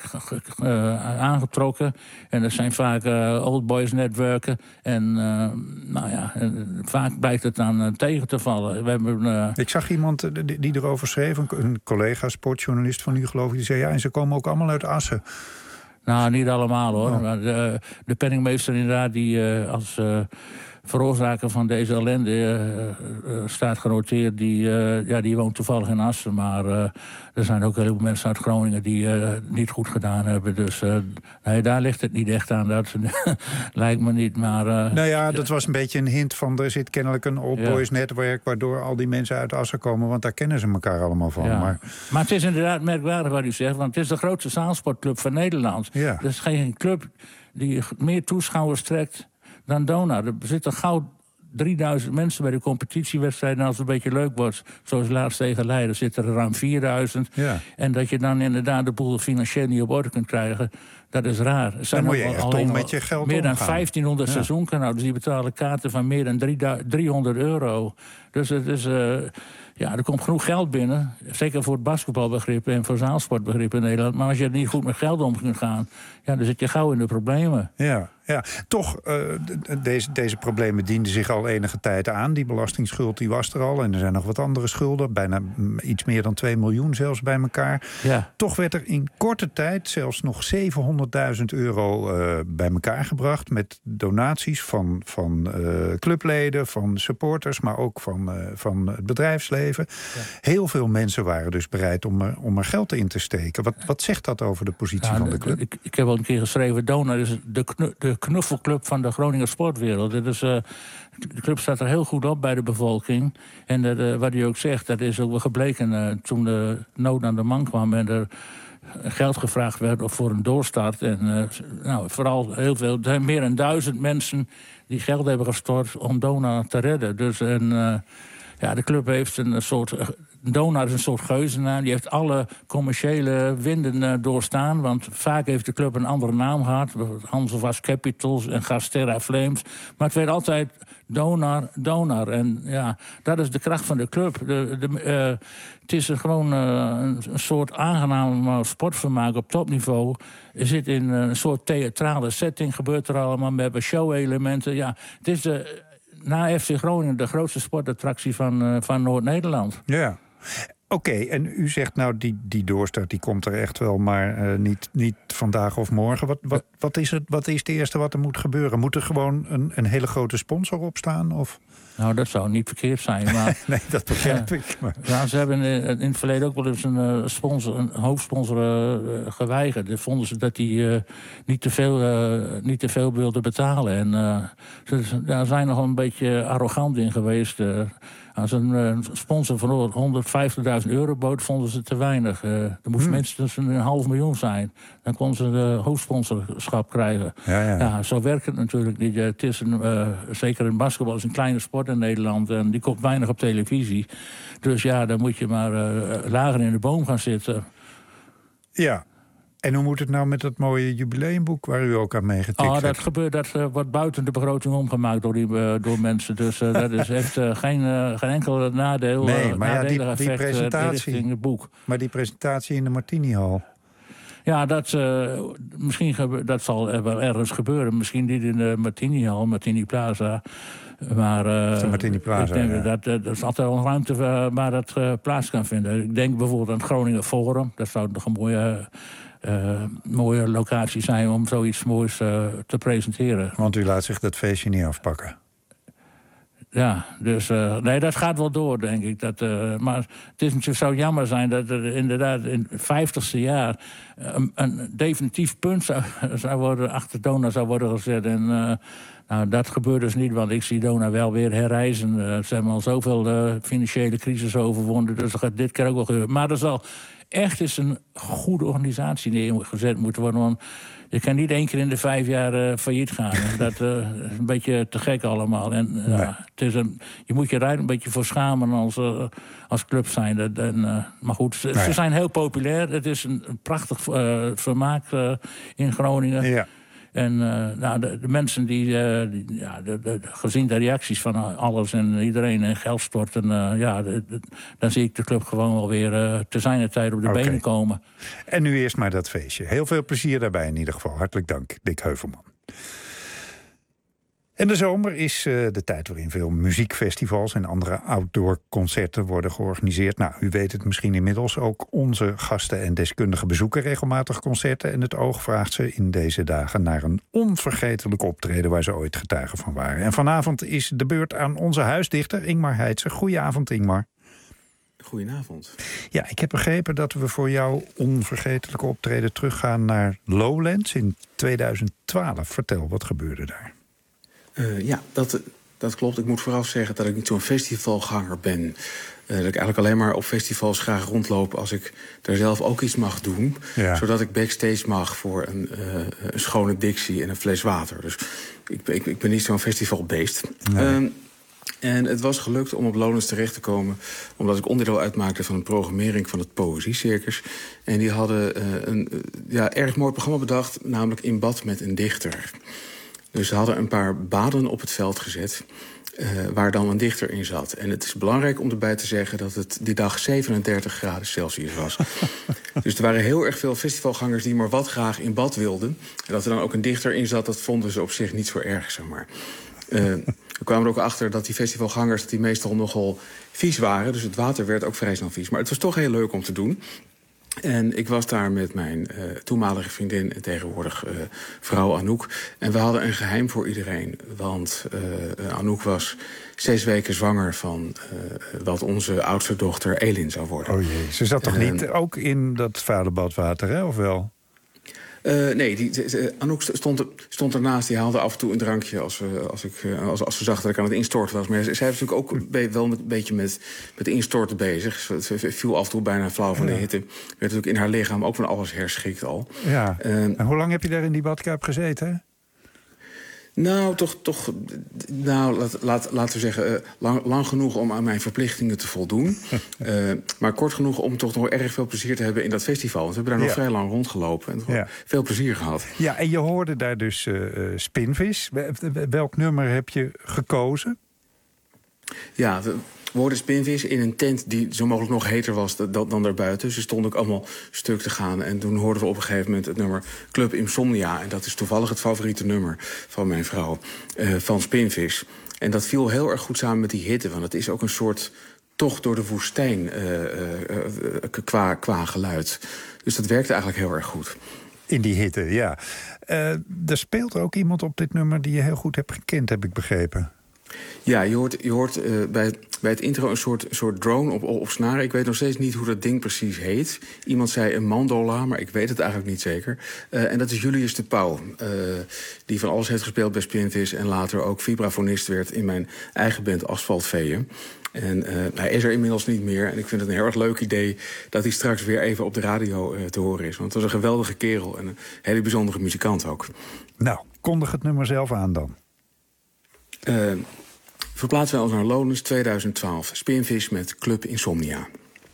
uh, aangetrokken. En dat zijn vaak uh, old boys netwerken. En uh, nou ja, en vaak blijkt het dan uh, tegen te vallen. We hebben, uh... Ik zag iemand die, die erover schreef, een, een collega, sportjournalist van u geloof ik, die zei ja, en ze komen ook allemaal uit Assen. Nou, niet allemaal hoor. Oh. Maar de, de penningmeester inderdaad, die uh, als uh, veroorzaker van deze ellende uh, uh, staat genoteerd, die, uh, ja, die woont toevallig in Assen. Maar uh, er zijn ook heel veel mensen uit Groningen die uh, niet goed gedaan hebben. Dus uh, nee, daar ligt het niet echt aan. Dat lijkt me niet, maar... Uh, nou ja, dat was een beetje een hint van er zit kennelijk een old boys ja. netwerk waardoor al die mensen uit Assen komen, want daar kennen ze elkaar allemaal van. Ja. Maar... maar het is inderdaad merkwaardig wat u zegt, want het is de grootste zaalsportclub van Nederland. Ja. Er is geen club die meer toeschouwers trekt dan Donar. Er zitten gauw drieduizend mensen bij de competitiewedstrijden. En als het een beetje leuk wordt, zoals laatst tegen Leiden, zitten er ruim vierduizend. Ja. En dat je dan inderdaad de boel financieel niet op orde kunt krijgen, dat is raar. Er zijn dan moet je echt alleen met je geld meer dan omgaan. vijftienhonderd ja. seizoenkaarten. Dus die betalen kaarten van meer dan driehonderd euro. Dus het is... Uh, Ja, er komt genoeg geld binnen. Zeker voor het basketbalbegrip en voor zaalsportbegrip in Nederland. Maar als je er niet goed met geld om kunt gaan, ja, dan zit je gauw in de problemen. Ja, ja. Toch, uh, deze, deze problemen dienden zich al enige tijd aan. Die belastingsschuld die was er al. En er zijn nog wat andere schulden. Bijna iets meer dan twee miljoen zelfs bij elkaar. Ja. Toch werd er in korte tijd zelfs nog zevenhonderdduizend euro uh, bij elkaar gebracht. Met donaties van, van uh, clubleden, van supporters, maar ook van van, uh, van het bedrijfsleven. Ja. Heel veel mensen waren dus bereid om er, om er geld in te steken. Wat, wat zegt dat over de positie ja, van de club? Ik, ik heb al een keer geschreven, Donar is de, knu, de knuffelclub van de Groninger sportwereld. Dat is, uh, de club staat er heel goed op bij de bevolking. En dat, uh, wat u ook zegt, dat is ook wel gebleken uh, toen de nood aan de man kwam en er geld gevraagd werd voor een doorstart. En uh, nou, vooral heel veel, er zijn meer dan duizend mensen die geld hebben gestort om Donar te redden. Dus en, uh, ja, de club heeft een soort... Donar is een soort geuzennaam. Die heeft alle commerciële winden uh, doorstaan. Want vaak heeft de club een andere naam gehad. Hanselvast Capitals en Gasterra Flames. Maar het werd altijd Donar, Donar. En ja, dat is de kracht van de club. De, de, uh, het is een, gewoon uh, een, een soort aangenaam sportvermaak op topniveau. Er zit in een soort theatrale setting. Gebeurt er allemaal met show-elementen. Ja, het is de, na F C Groningen de grootste sportattractie van, uh, van Noord-Nederland. Ja. Oké, okay, en u zegt nou, die, die doorstart die komt er echt wel, maar uh, niet, niet vandaag of morgen. Wat, wat, wat, is het, wat is het eerste wat er moet gebeuren? Moet er gewoon een, een hele grote sponsor op staan? Of? Nou, dat zou niet verkeerd zijn. Maar, nee, dat begrijp uh, ik. Maar. Ja, ze hebben in het verleden ook wel eens een, uh, sponsor, een hoofdsponsor uh, geweigerd. Dan vonden ze dat hij uh, niet, te veel, uh, niet te veel wilde betalen. En uh, ze ja, zijn nog een beetje arrogant in geweest. Uh, Als een uh, sponsor van honderdvijftigduizend euro bood, vonden ze te weinig. Uh, er moest hmm. minstens een half miljoen zijn. Dan konden ze de hoofdsponsorschap krijgen. Ja, ja. Ja, zo werkt het natuurlijk niet. Het is een, uh, zeker in basketbal is een kleine sport in Nederland. En die komt weinig op televisie. Dus ja, dan moet je maar uh, lager in de boom gaan zitten. Ja. En hoe moet het nou met dat mooie jubileumboek waar u ook aan meegetikt oh, hebt? Dat gebeurt, dat uh, wordt buiten de begroting omgemaakt door, die, uh, door mensen. Dus uh, dat is, heeft uh, geen, uh, geen enkel nadeel. Nee, uh, maar ja, die, die effect, presentatie. Uh, richting het boek. Maar die presentatie in de Martini-hal. Ja, dat, uh, misschien gebe- dat zal wel ergens gebeuren. Misschien niet in de Martini-hal, Martini Plaza. Maar uh, de Martini Plaza, ik denk ja. dat er is altijd wel een ruimte uh, waar dat uh, plaats kan vinden. Ik denk bijvoorbeeld aan het Groninger Forum. Dat zou nog een mooie... Uh, mooie locatie zijn om zoiets moois uh, te presenteren. Want u laat zich dat feestje niet afpakken. Ja, dus uh, nee, dat gaat wel door, denk ik. Dat, uh, maar het is natuurlijk zo jammer zijn dat er inderdaad in het vijftigste jaar een, een definitief punt zou, zou worden, achter Donar zou worden gezet. En uh, nou, dat gebeurt dus niet, want ik zie Donar wel weer herrijzen. Uh, ze hebben al zoveel uh, financiële crisis overwonnen, dus dat gaat dit keer ook wel gebeuren. Maar er zal echt eens een goede organisatie neergezet moeten worden. Want je kan niet één keer in de vijf jaar uh, failliet gaan. Dat uh, is een beetje te gek allemaal. En, uh, nee. het is een, je moet je er een beetje voor schamen als, uh, als club zijn. En, uh, maar goed, ze, nee. ze zijn heel populair. Het is een, een prachtig uh, vermaak uh, in Groningen. Ja. En uh, nou, de, de mensen die, uh, die ja, de, de, gezien de reacties van alles en iedereen en geld storten, uh, ja, de, de, dan zie ik de club gewoon wel weer uh, te zijner tijd op de okay. benen komen. En nu eerst maar dat feestje. Heel veel plezier daarbij in ieder geval. Hartelijk dank, Dick Heuvelman. En de zomer is uh, de tijd waarin veel muziekfestivals en andere outdoor-concerten worden georganiseerd. Nou, u weet het misschien inmiddels. Ook onze gasten en deskundigen bezoeken regelmatig concerten. En het oog vraagt ze in deze dagen naar een onvergetelijk optreden waar ze ooit getuigen van waren. En vanavond is de beurt aan onze huisdichter Ingmar Heitse. Goedenavond, Ingmar. Goedenavond. Ja, ik heb begrepen dat we voor jouw onvergetelijke optreden teruggaan naar Lowlands in tweeduizend twaalf. Vertel, wat gebeurde daar? Uh, ja, dat, dat klopt. Ik moet vooraf zeggen dat ik niet zo'n festivalganger ben. Uh, dat ik eigenlijk alleen maar op festivals graag rondloop als ik daar zelf ook iets mag doen. Ja. Zodat ik backstage mag voor een, uh, een schone Dixie en een fles water. Dus ik, ik, ik ben niet zo'n festivalbeest. Nee. Uh, en het was gelukt om op Lowlands terecht te komen, omdat ik onderdeel uitmaakte van een programmering van het Poëziecircus. En die hadden uh, een uh, ja, erg mooi programma bedacht, namelijk In bad met een dichter. Dus ze hadden een paar baden op het veld gezet, uh, waar dan een dichter in zat. En het is belangrijk om erbij te zeggen dat het die dag zevenendertig graden Celsius was. Dus er waren heel erg veel festivalgangers die maar wat graag in bad wilden. En dat er dan ook een dichter in zat, dat vonden ze op zich niet zo erg, zeg maar. Uh, we kwamen er ook achter dat die festivalgangers die meestal nogal vies waren. Dus het water werd ook vrij snel vies. Maar het was toch heel leuk om te doen. En ik was daar met mijn uh, toenmalige vriendin en tegenwoordig uh, vrouw Anouk. En we hadden een geheim voor iedereen. Want uh, Anouk was zes weken zwanger van uh, wat onze oudste dochter Elin zou worden. Oh jee, ze zat toch uh, niet ook in dat vaderbadwater, hè, of wel? Uh, nee, die, uh, Anouk stond, er, stond ernaast. Die haalde af en toe een drankje als, uh, als, ik, uh, als, als ze zag dat ik aan het instorten was. Maar zij was natuurlijk ook een be- wel met, een beetje met, met instorten bezig. Ze, ze viel af en toe bijna flauw van ja. de hitte. Werd natuurlijk in haar lichaam ook van alles herschikt al. Ja. Uh, en hoe lang heb je daar in die badkuip gezeten? Nou, toch, toch nou, laat, laat, laten we zeggen, uh, lang, lang genoeg om aan mijn verplichtingen te voldoen. uh, maar kort genoeg om toch nog erg veel plezier te hebben in dat festival. Want we hebben daar ja. nog vrij lang rondgelopen en ja. veel plezier gehad. Ja, en je hoorde daar dus uh, Spinvis. Welk nummer heb je gekozen? Ja, de, we hoorden Spinvis in een tent die zo mogelijk nog heter was dan, dan daarbuiten. Ze stonden ook allemaal stuk te gaan. En toen hoorden we op een gegeven moment het nummer Club Insomnia. En dat is toevallig het favoriete nummer van mijn vrouw, uh, van Spinvis. En dat viel heel erg goed samen met die hitte. Want het is ook een soort tocht door de woestijn uh, uh, uh, qua, qua geluid. Dus dat werkte eigenlijk heel erg goed. In die hitte, ja. Uh, er speelt ook iemand op dit nummer die je heel goed hebt gekend, heb ik begrepen. Ja, je hoort, je hoort uh, bij, bij het intro een soort, soort drone op, op snaren. Ik weet nog steeds niet hoe dat ding precies heet. Iemand zei een mandola, maar ik weet het eigenlijk niet zeker. Uh, en dat is Julius de Pauw. Uh, die van alles heeft gespeeld bij Spinvis en later ook vibrafonist werd in mijn eigen band Asfaltveeën. En uh, hij is er inmiddels niet meer. En ik vind het een heel erg leuk idee dat hij straks weer even op de radio uh, te horen is. Want het was een geweldige kerel en een hele bijzondere muzikant ook. Nou, kondig het nummer zelf aan dan. Uh, verplaatsen wij ons naar Lonens tweeduizend twaalf. Spinvis met Club Insomnia.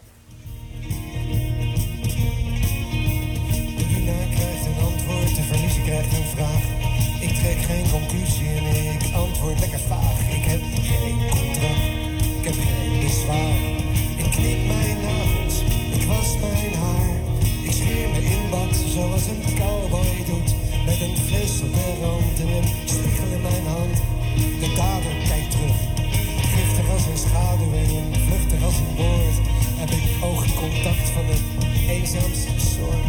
De winnaar krijgt een antwoord, de verliezer krijgt een vraag. Ik trek geen conclusie en ik antwoord lekker vaag. Ik heb geen contract, ik heb geen bezwaar. Ik knip mijn nagels, ik was mijn haar. Ik scheer me in bad zoals een cowboy doet. Met een fles op de rand en een spiegel in mijn hand. De dader kijkt terug, giftig als een schaduw en vluchtig als een woord. Heb ik oogcontact van het eenzaamste soort.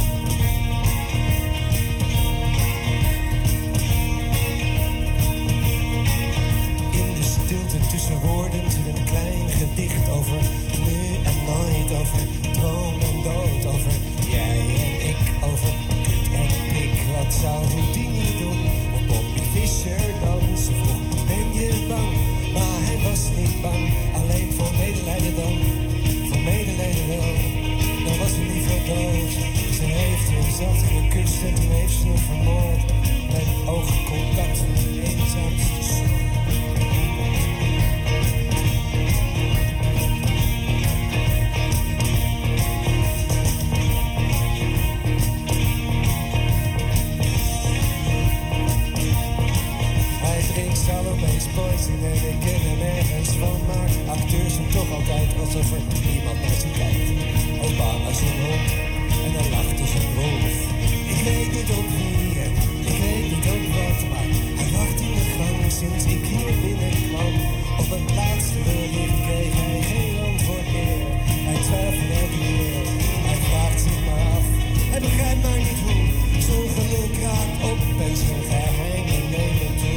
In de stilte tussen woorden zit een klein gedicht over nu en nooit, over droom en dood, over jij en ik, over kut en pik. Wat zou Houdini doen? Of Bobby Fischer dan? Ze vroeg, ben je bang? Maar hij was niet bang, alleen voor medelijden dan. Voor medelijden wel, dan was hij liever dood. Ze heeft hem zacht gekust en toen heeft ze hem vermoord. Met oogcontact, eenzaamste soort. Poison en ik ken hem ergens van, maar acteurs doen toch altijd alsof er niemand naar ze kijkt. Obama is een hond en dan lacht als een wolf. Ik weet niet op wie en ik weet niet op wat, maar hij wacht in de gang sinds ik hier binnenkwam. Op het laatste bericht kreeg hij geen antwoord meer. Hij twijfelt elke keer, hij vraagt zich maar af. Hij begrijpt maar niet hoe zo'n geluk raakt opeens een geheim en nemen toe.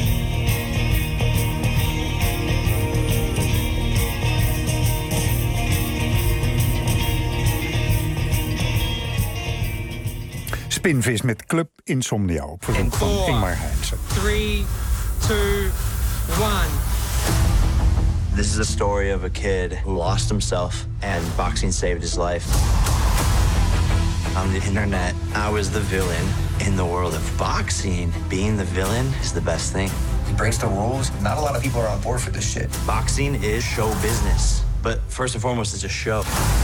Spinvis met Club Insomnia op verzoek van Ingmar Heinze. three, two, one. This is a story of a kid who lost himself and boxing saved his life. On the internet, I was the villain. In the world of boxing, being the villain is the best thing. He breaks the rules. Not a lot of people are on board for this shit. Boxing is show business. But first and foremost, it's a show.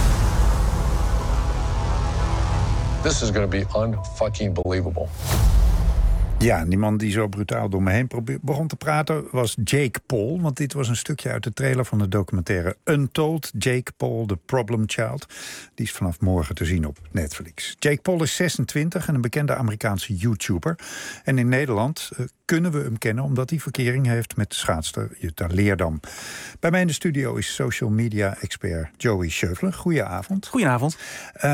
This is going to be unfucking believable. Ja, die man die zo brutaal door me heen begon te praten was Jake Paul. Want dit was een stukje uit de trailer van de documentaire Untold. Jake Paul, The Problem Child. Die is vanaf morgen te zien op Netflix. Jake Paul is zesentwintig en een bekende Amerikaanse YouTuber. En in Nederland uh, kunnen we hem kennen omdat hij verkering heeft met schaatster Jutta Leerdam. Bij mij in de studio is social media expert Joey Schöffler. Goedenavond. Goedenavond. Um,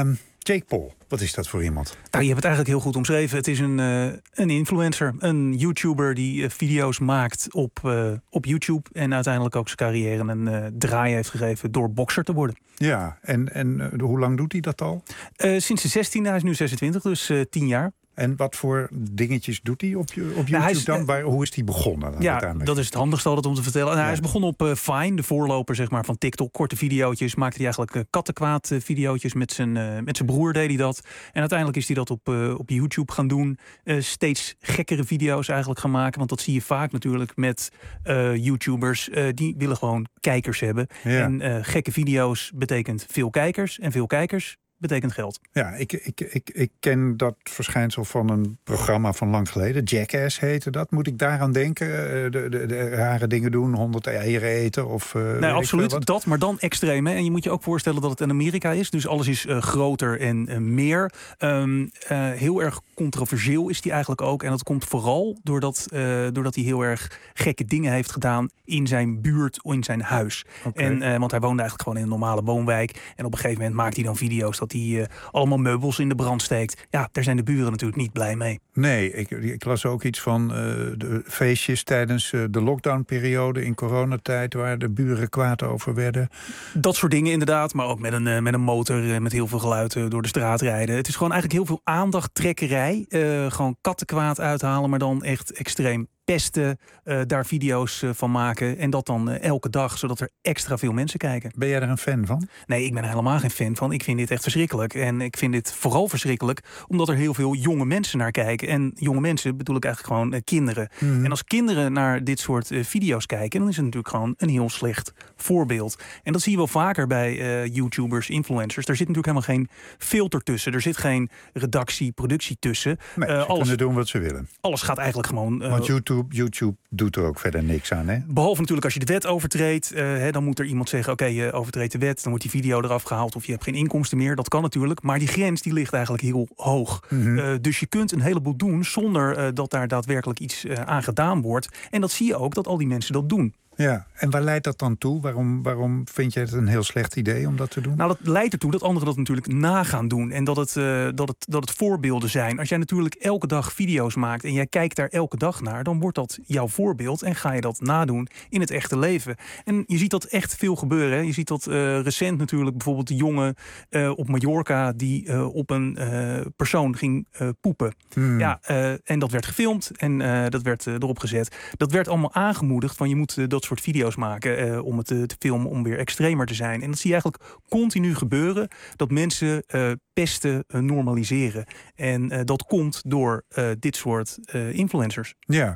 Jake Paul, wat is dat voor iemand? Nou, je hebt het eigenlijk heel goed omschreven. Het is een, uh, een influencer, een YouTuber die uh, video's maakt op, uh, op YouTube... en uiteindelijk ook zijn carrière een uh, draai heeft gegeven door bokser te worden. Ja, en, en uh, hoe lang doet hij dat al? Uh, sinds de zestiende, hij is nu zesentwintig, dus uh, tien jaar. En wat voor dingetjes doet hij op, je, op YouTube nou, is, dan? Waar, hoe is hij begonnen? Dan ja, dat is het handigste altijd om te vertellen. Nou, ja. Hij is begonnen op uh, Vine, de voorloper zeg maar, van TikTok. Korte videootjes, maakte hij eigenlijk uh, kattenkwaad uh, videootjes. Met zijn, uh, met zijn broer deed hij dat. En uiteindelijk is hij dat op, uh, op YouTube gaan doen. Uh, steeds gekkere video's eigenlijk gaan maken. Want dat zie je vaak natuurlijk met uh, YouTubers. Uh, die willen gewoon kijkers hebben. Ja. En uh, gekke video's betekent veel kijkers. En veel kijkers betekent geld. Ja, ik, ik, ik, ik ken dat verschijnsel van een programma van lang geleden. Jackass heette dat. Moet ik daaraan denken? De, de, de rare dingen doen, honderd eieren eten? Of, uh, nee, absoluut. Dat, maar dan extreem. Hè? En je moet je ook voorstellen dat het in Amerika is. Dus alles is uh, groter en uh, meer. Um, uh, heel erg controversieel is die eigenlijk ook. En dat komt vooral doordat, uh, doordat hij heel erg gekke dingen heeft gedaan in zijn buurt, in zijn huis. Okay. En, uh, want hij woonde eigenlijk gewoon in een normale woonwijk. En op een gegeven moment maakt hij dan video's dat hij uh, allemaal meubels in de brand steekt. Ja, daar zijn de buren natuurlijk niet blij mee. Nee, ik, ik las ook iets van uh, de feestjes tijdens uh, de lockdownperiode in coronatijd, waar de buren kwaad over werden. Dat soort dingen inderdaad, maar ook met een, uh, met een motor, uh, met heel veel geluid uh, door de straat rijden. Het is gewoon eigenlijk heel veel aandachttrekkerij. Uh, gewoon kattenkwaad uithalen, maar dan echt extreem pesten, uh, daar video's uh, van maken. En dat dan uh, elke dag, zodat er extra veel mensen kijken. Ben jij er een fan van? Nee, ik ben er helemaal geen fan van. Ik vind dit echt verschrikkelijk. En ik vind dit vooral verschrikkelijk omdat er heel veel jonge mensen naar kijken. En jonge mensen bedoel ik eigenlijk gewoon uh, kinderen. Mm-hmm. En als kinderen naar dit soort uh, video's kijken, dan is het natuurlijk gewoon een heel slecht voorbeeld. En dat zie je wel vaker bij uh, YouTubers, influencers. Daar zit natuurlijk helemaal geen filter tussen. Er zit geen redactie, productie tussen. Nee, uh, ze alles, kunnen doen wat ze willen. Alles gaat eigenlijk gewoon... Uh, Want YouTube YouTube doet er ook verder niks aan, hè? Behalve natuurlijk als je de wet overtreedt. Uh, hè, dan moet er iemand zeggen, oké, okay, je overtreedt de wet. Dan wordt die video eraf gehaald of je hebt geen inkomsten meer. Dat kan natuurlijk. Maar die grens die ligt eigenlijk heel hoog. Mm-hmm. Uh, dus je kunt een heleboel doen zonder uh, dat daar daadwerkelijk iets uh, aan gedaan wordt. En dat zie je ook, dat al die mensen dat doen. Ja, en waar leidt dat dan toe? Waarom, waarom vind je het een heel slecht idee om dat te doen? Nou, dat leidt ertoe dat anderen dat natuurlijk na gaan doen. En dat het, uh, dat, het, dat het voorbeelden zijn. Als jij natuurlijk elke dag video's maakt en jij kijkt daar elke dag naar, dan wordt dat jouw voorbeeld en ga je dat nadoen in het echte leven. En je ziet dat echt veel gebeuren. Hè. Je ziet dat uh, recent natuurlijk bijvoorbeeld de jongen uh, op Mallorca die uh, op een uh, persoon ging uh, poepen. Hmm. Ja, uh, en dat werd gefilmd en uh, dat werd uh, erop gezet. Dat werd allemaal aangemoedigd van je moet uh, dat soort video's maken uh, om het uh, te filmen, om weer extremer te zijn. En dat zie je eigenlijk continu gebeuren, dat mensen uh, pesten uh, normaliseren. En uh, dat komt door uh, dit soort uh, influencers. Ja.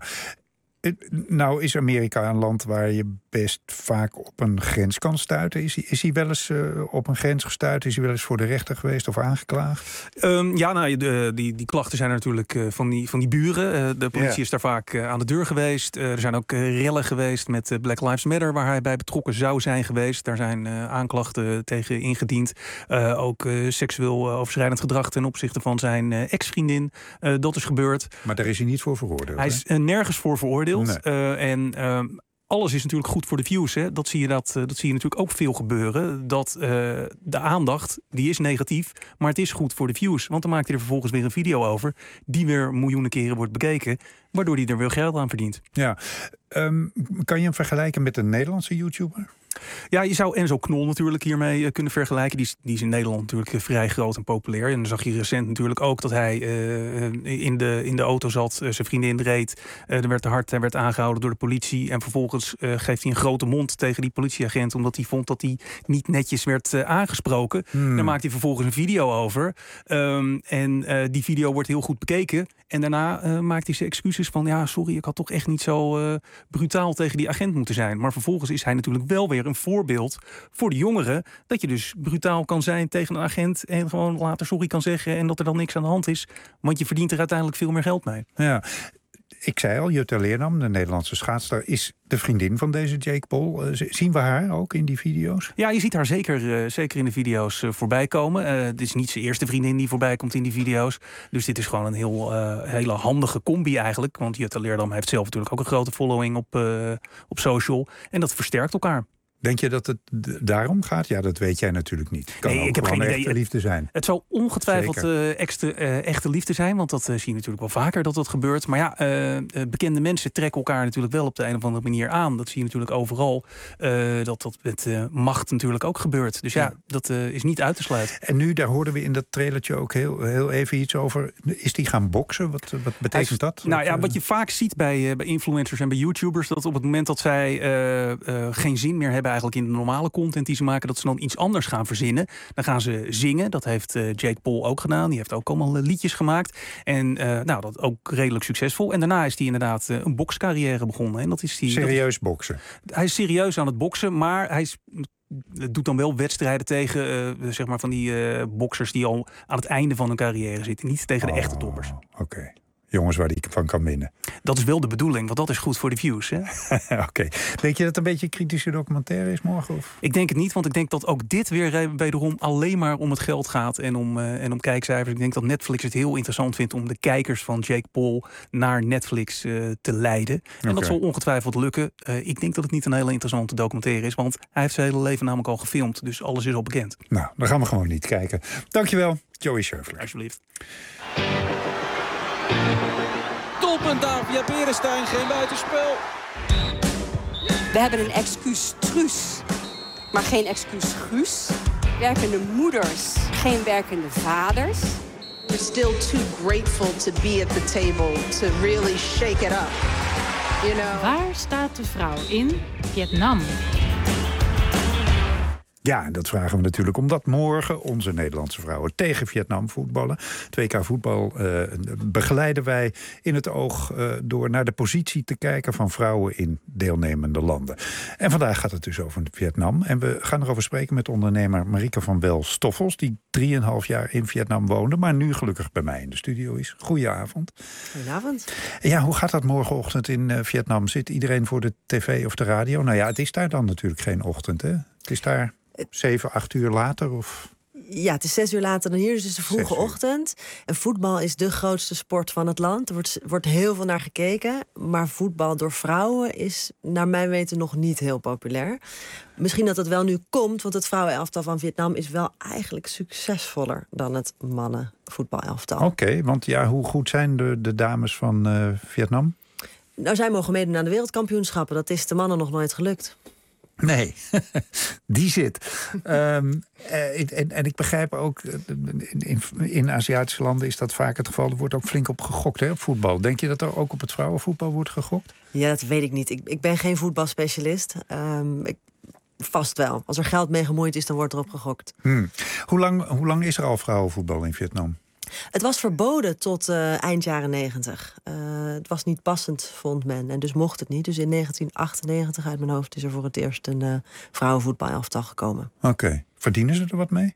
Nou is Amerika een land waar je best vaak op een grens kan stuiten. Is hij, is hij wel eens uh, op een grens gestuit? Is hij wel eens voor de rechter geweest of aangeklaagd? Um, ja, nou, de, die, die klachten zijn natuurlijk uh, van, die, van die buren. Uh, de politie ja. is daar vaak uh, aan de deur geweest. Uh, er zijn ook uh, rellen geweest met uh, Black Lives Matter, waar hij bij betrokken zou zijn geweest. Daar zijn uh, aanklachten tegen ingediend. Uh, ook uh, seksueel uh, overschrijdend gedrag ten opzichte van zijn uh, ex-vriendin. Uh, dat is gebeurd. Maar daar is hij niet voor veroordeeld? Hij is uh, nergens voor veroordeeld. Nee. Uh, en uh, alles is natuurlijk goed voor de views. Hè. Dat zie je, dat, uh, dat zie je natuurlijk ook veel gebeuren. Dat uh, de aandacht, die is negatief, maar het is goed voor de views. Want dan maakt hij er vervolgens weer een video over, die weer miljoenen keren wordt bekeken, waardoor hij er weer geld aan verdient. Ja, um, kan je hem vergelijken met een Nederlandse YouTuber? Ja, je zou Enzo Knol natuurlijk hiermee uh, kunnen vergelijken. Die is, die is in Nederland natuurlijk uh, vrij groot en populair. En dan zag je recent natuurlijk ook dat hij uh, in, de, in de auto zat, uh, zijn vriendin reed. Uh, er werd te hard, hij werd aangehouden door de politie. En vervolgens uh, geeft hij een grote mond tegen die politieagent, omdat hij vond dat hij niet netjes werd uh, aangesproken. Hmm. Daar maakt hij vervolgens een video over. Um, en uh, die video wordt heel goed bekeken. En daarna uh, maakt hij zijn excuses van, ja, sorry, ik had toch echt niet zo uh, brutaal tegen die agent moeten zijn. Maar vervolgens is hij natuurlijk wel weer een voorbeeld voor de jongeren, dat je dus brutaal kan zijn tegen een agent en gewoon later sorry kan zeggen en dat er dan niks aan de hand is. Want je verdient er uiteindelijk veel meer geld mee. Ja. Ik zei al, Jutta Leerdam, de Nederlandse schaatster, is de vriendin van deze Jake Paul. Uh, zien we haar ook in die video's? Ja, je ziet haar zeker, uh, zeker in de video's uh, voorbij komen. Uh, dit is niet zijn eerste vriendin die voorbij komt in die video's. Dus dit is gewoon een heel, uh, hele handige combi eigenlijk. Want Jutta Leerdam heeft zelf natuurlijk ook een grote following op, uh, op social. En dat versterkt elkaar. Denk je dat het d- daarom gaat? Ja, dat weet jij natuurlijk niet. Het kan Nee, ook ik heb gewoon geen idee. echte liefde zijn. Het zal ongetwijfeld Zeker. uh, extra, uh, echte liefde zijn. Want dat uh, zie je natuurlijk wel vaker dat dat gebeurt. Maar ja, uh, uh, bekende mensen trekken elkaar natuurlijk wel op de een of andere manier aan. Dat zie je natuurlijk overal. Uh, dat dat met uh, macht natuurlijk ook gebeurt. Dus ja, ja dat uh, is niet uit te sluiten. En nu, daar hoorden we in dat trailertje ook heel, heel even iets over. Is die gaan boksen? Wat, wat betekent Hij, dat? Nou wat, ja, uh... wat je vaak ziet bij, uh, bij influencers en bij YouTubers, dat op het moment dat zij uh, uh, geen zin meer hebben eigenlijk in de normale content die ze maken, dat ze dan iets anders gaan verzinnen. Dan gaan ze zingen. Dat heeft uh, Jake Paul ook gedaan. Die heeft ook allemaal uh, liedjes gemaakt. En uh, nou, dat ook redelijk succesvol. En daarna is hij inderdaad uh, een bokscarrière begonnen. En dat is die, serieus dat, boksen? Hij is serieus aan het boksen, maar hij is, doet dan wel wedstrijden tegen uh, zeg maar van die uh, boksers die al aan het einde van hun carrière zitten. Niet tegen de oh, echte toppers. Oké. Okay. Jongens waar die van kan winnen. Dat is wel de bedoeling, want dat is goed voor de views. Hè? Oké. Okay. Denk je dat het een beetje een kritische documentaire is morgen? Of? Ik denk het niet, want ik denk dat ook dit weer wederom alleen maar om het geld gaat en om, uh, en om kijkcijfers. Ik denk dat Netflix het heel interessant vindt om de kijkers van Jake Paul naar Netflix uh, te leiden. En okay. dat zal ongetwijfeld lukken. Uh, ik denk dat het niet een hele interessante documentaire is, want hij heeft zijn hele leven namelijk al gefilmd. Dus alles is al bekend. Nou, dan gaan we gewoon niet kijken. Dankjewel, Joey Scherfler. Alsjeblieft. Doelpunt daar via Beresteyn, geen buitenspel. We hebben een excuus Truus, maar geen excuus Guus. Werkende moeders, geen werkende vaders. We're still too grateful to be at the table to really shake it up. You know? Waar staat de vrouw in Vietnam? Ja, dat vragen we natuurlijk omdat morgen onze Nederlandse vrouwen tegen Vietnam voetballen. Het W K voetbal uh, begeleiden wij in het oog uh, door naar de positie te kijken van vrouwen in deelnemende landen. En vandaag gaat het dus over Vietnam. En we gaan erover spreken met ondernemer Marieke van Wel-Stoffels, die drieënhalf jaar in Vietnam woonde, maar nu gelukkig bij mij in de studio is. Goedenavond. Goedenavond. Ja, hoe gaat dat morgenochtend in uh, Vietnam? Zit iedereen voor de tv of de radio? Nou ja, het is daar dan natuurlijk geen ochtend, hè? Het is daar zeven, acht uur later? Of? Ja, het is zes uur later dan hier, dus het is een vroege ochtend. En voetbal is de grootste sport van het land. Er wordt, wordt heel veel naar gekeken. Maar voetbal door vrouwen is naar mijn weten nog niet heel populair. Misschien dat het wel nu komt, want het vrouwenelftal van Vietnam is wel eigenlijk succesvoller dan het mannenvoetbalelftal. Oké, okay, want ja, hoe goed zijn de, de dames van uh, Vietnam? Nou, zij mogen meedoen aan de wereldkampioenschappen. Dat is de mannen nog nooit gelukt. Nee, die zit. um, en, en ik begrijp ook, in, in Aziatische landen is dat vaak het geval. Er wordt ook flink op gegokt, hè, op voetbal. Denk je dat er ook op het vrouwenvoetbal wordt gegokt? Ja, dat weet ik niet. Ik, ik ben geen voetbalspecialist. Um, ik, vast wel. Als er geld mee gemoeid is, dan wordt erop gegokt. Hmm. Hoe lang, hoe lang is er al vrouwenvoetbal in Vietnam? Het was verboden tot uh, eind jaren negentig. Uh, het was niet passend, vond men. En dus mocht het niet. Dus in negentien achtennegentig, uit mijn hoofd, is er voor het eerst een uh, vrouwenvoetbalelftal gekomen. Oké. Okay. Verdienen ze er wat mee?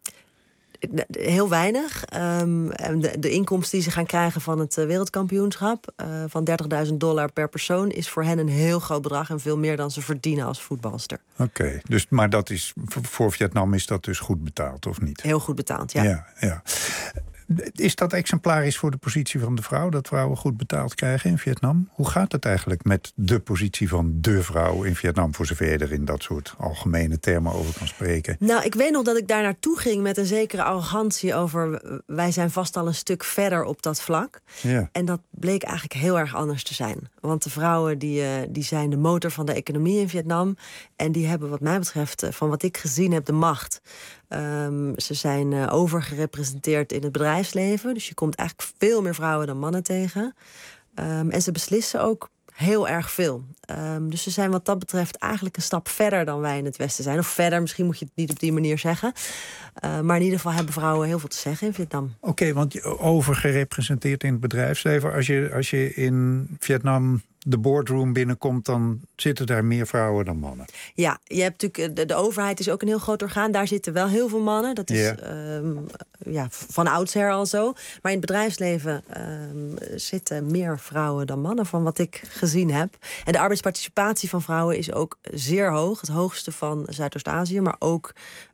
Heel weinig. Um, de, de inkomsten die ze gaan krijgen van het uh, wereldkampioenschap, uh, van dertigduizend dollar per persoon, is voor hen een heel groot bedrag en veel meer dan ze verdienen als voetbalster. Oké, okay. Dus maar dat is voor Vietnam is dat dus goed betaald, of niet? Heel goed betaald, ja. ja, ja. Is dat exemplarisch voor de positie van de vrouw, dat vrouwen goed betaald krijgen in Vietnam? Hoe gaat het eigenlijk met de positie van de vrouw in Vietnam, voor zover je er in dat soort algemene termen over kan spreken? Nou, ik weet nog dat ik daar naartoe ging met een zekere arrogantie over, wij zijn vast al een stuk verder op dat vlak. Ja. En dat bleek eigenlijk heel erg anders te zijn. Want de vrouwen die, uh, die zijn de motor van de economie in Vietnam. En die hebben wat mij betreft, uh, van wat ik gezien heb, de macht. Um, ze zijn uh, overgerepresenteerd in het bedrijfsleven. Dus je komt eigenlijk veel meer vrouwen dan mannen tegen. Um, en ze beslissen ook heel erg veel. Um, dus ze zijn wat dat betreft eigenlijk een stap verder dan wij in het Westen zijn. Of verder, misschien moet je het niet op die manier zeggen. Uh, maar in ieder geval hebben vrouwen heel veel te zeggen in Vietnam. Oké, okay, want je overgerepresenteerd in het bedrijfsleven. Als je, als je in Vietnam de boardroom binnenkomt, dan zitten daar meer vrouwen dan mannen. Ja, je hebt natuurlijk, de, de overheid is ook een heel groot orgaan. Daar zitten wel heel veel mannen. Dat is yeah. um, ja, van oudsher al zo. Maar in het bedrijfsleven um, zitten meer vrouwen dan mannen, van wat ik gezien heb. En de arbeidsparticipatie van vrouwen is ook zeer hoog. Het hoogste van Zuidoost-Azië, maar ook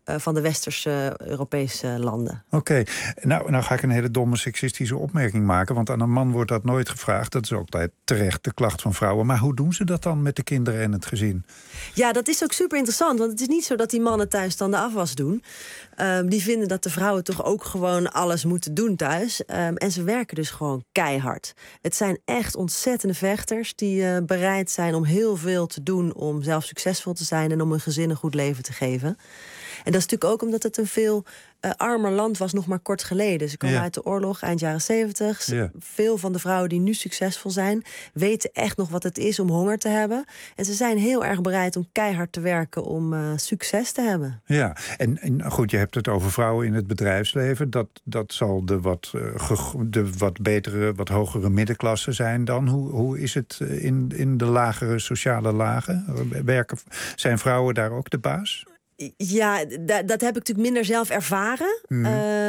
uh, van de westerse uh, Europese landen. Oké, okay. nou, nou ga ik een hele domme seksistische opmerking maken, want aan een man wordt dat nooit gevraagd. Dat is altijd terecht de klacht van vrouwen. Maar hoe doen ze dat dan met de kinderen en het gezin? Ja, dat is ook super interessant, want het is niet zo dat die mannen thuis dan de afwas doen. Um, die vinden dat de vrouwen toch ook gewoon alles moeten doen thuis. Um, en ze werken dus gewoon keihard. Het zijn echt ontzettende vechters die uh, bereid zijn om heel veel te doen om zelf succesvol te zijn en om hun gezin een goed leven te geven. En dat is natuurlijk ook omdat het een veel uh, armer land was nog maar kort geleden. Ze komen ja. uit de oorlog, eind jaren zeventig. Ja. Veel van de vrouwen die nu succesvol zijn weten echt nog wat het is om honger te hebben. En ze zijn heel erg bereid om keihard te werken om uh, succes te hebben. Ja, en, en goed, je hebt het over vrouwen in het bedrijfsleven. Dat, dat zal de wat, uh, ge, de wat betere, wat hogere middenklasse zijn dan. Hoe, hoe is het in, in de lagere sociale lagen? Werken, zijn vrouwen daar ook de baas? Ja, d- dat heb ik natuurlijk minder zelf ervaren. Mm.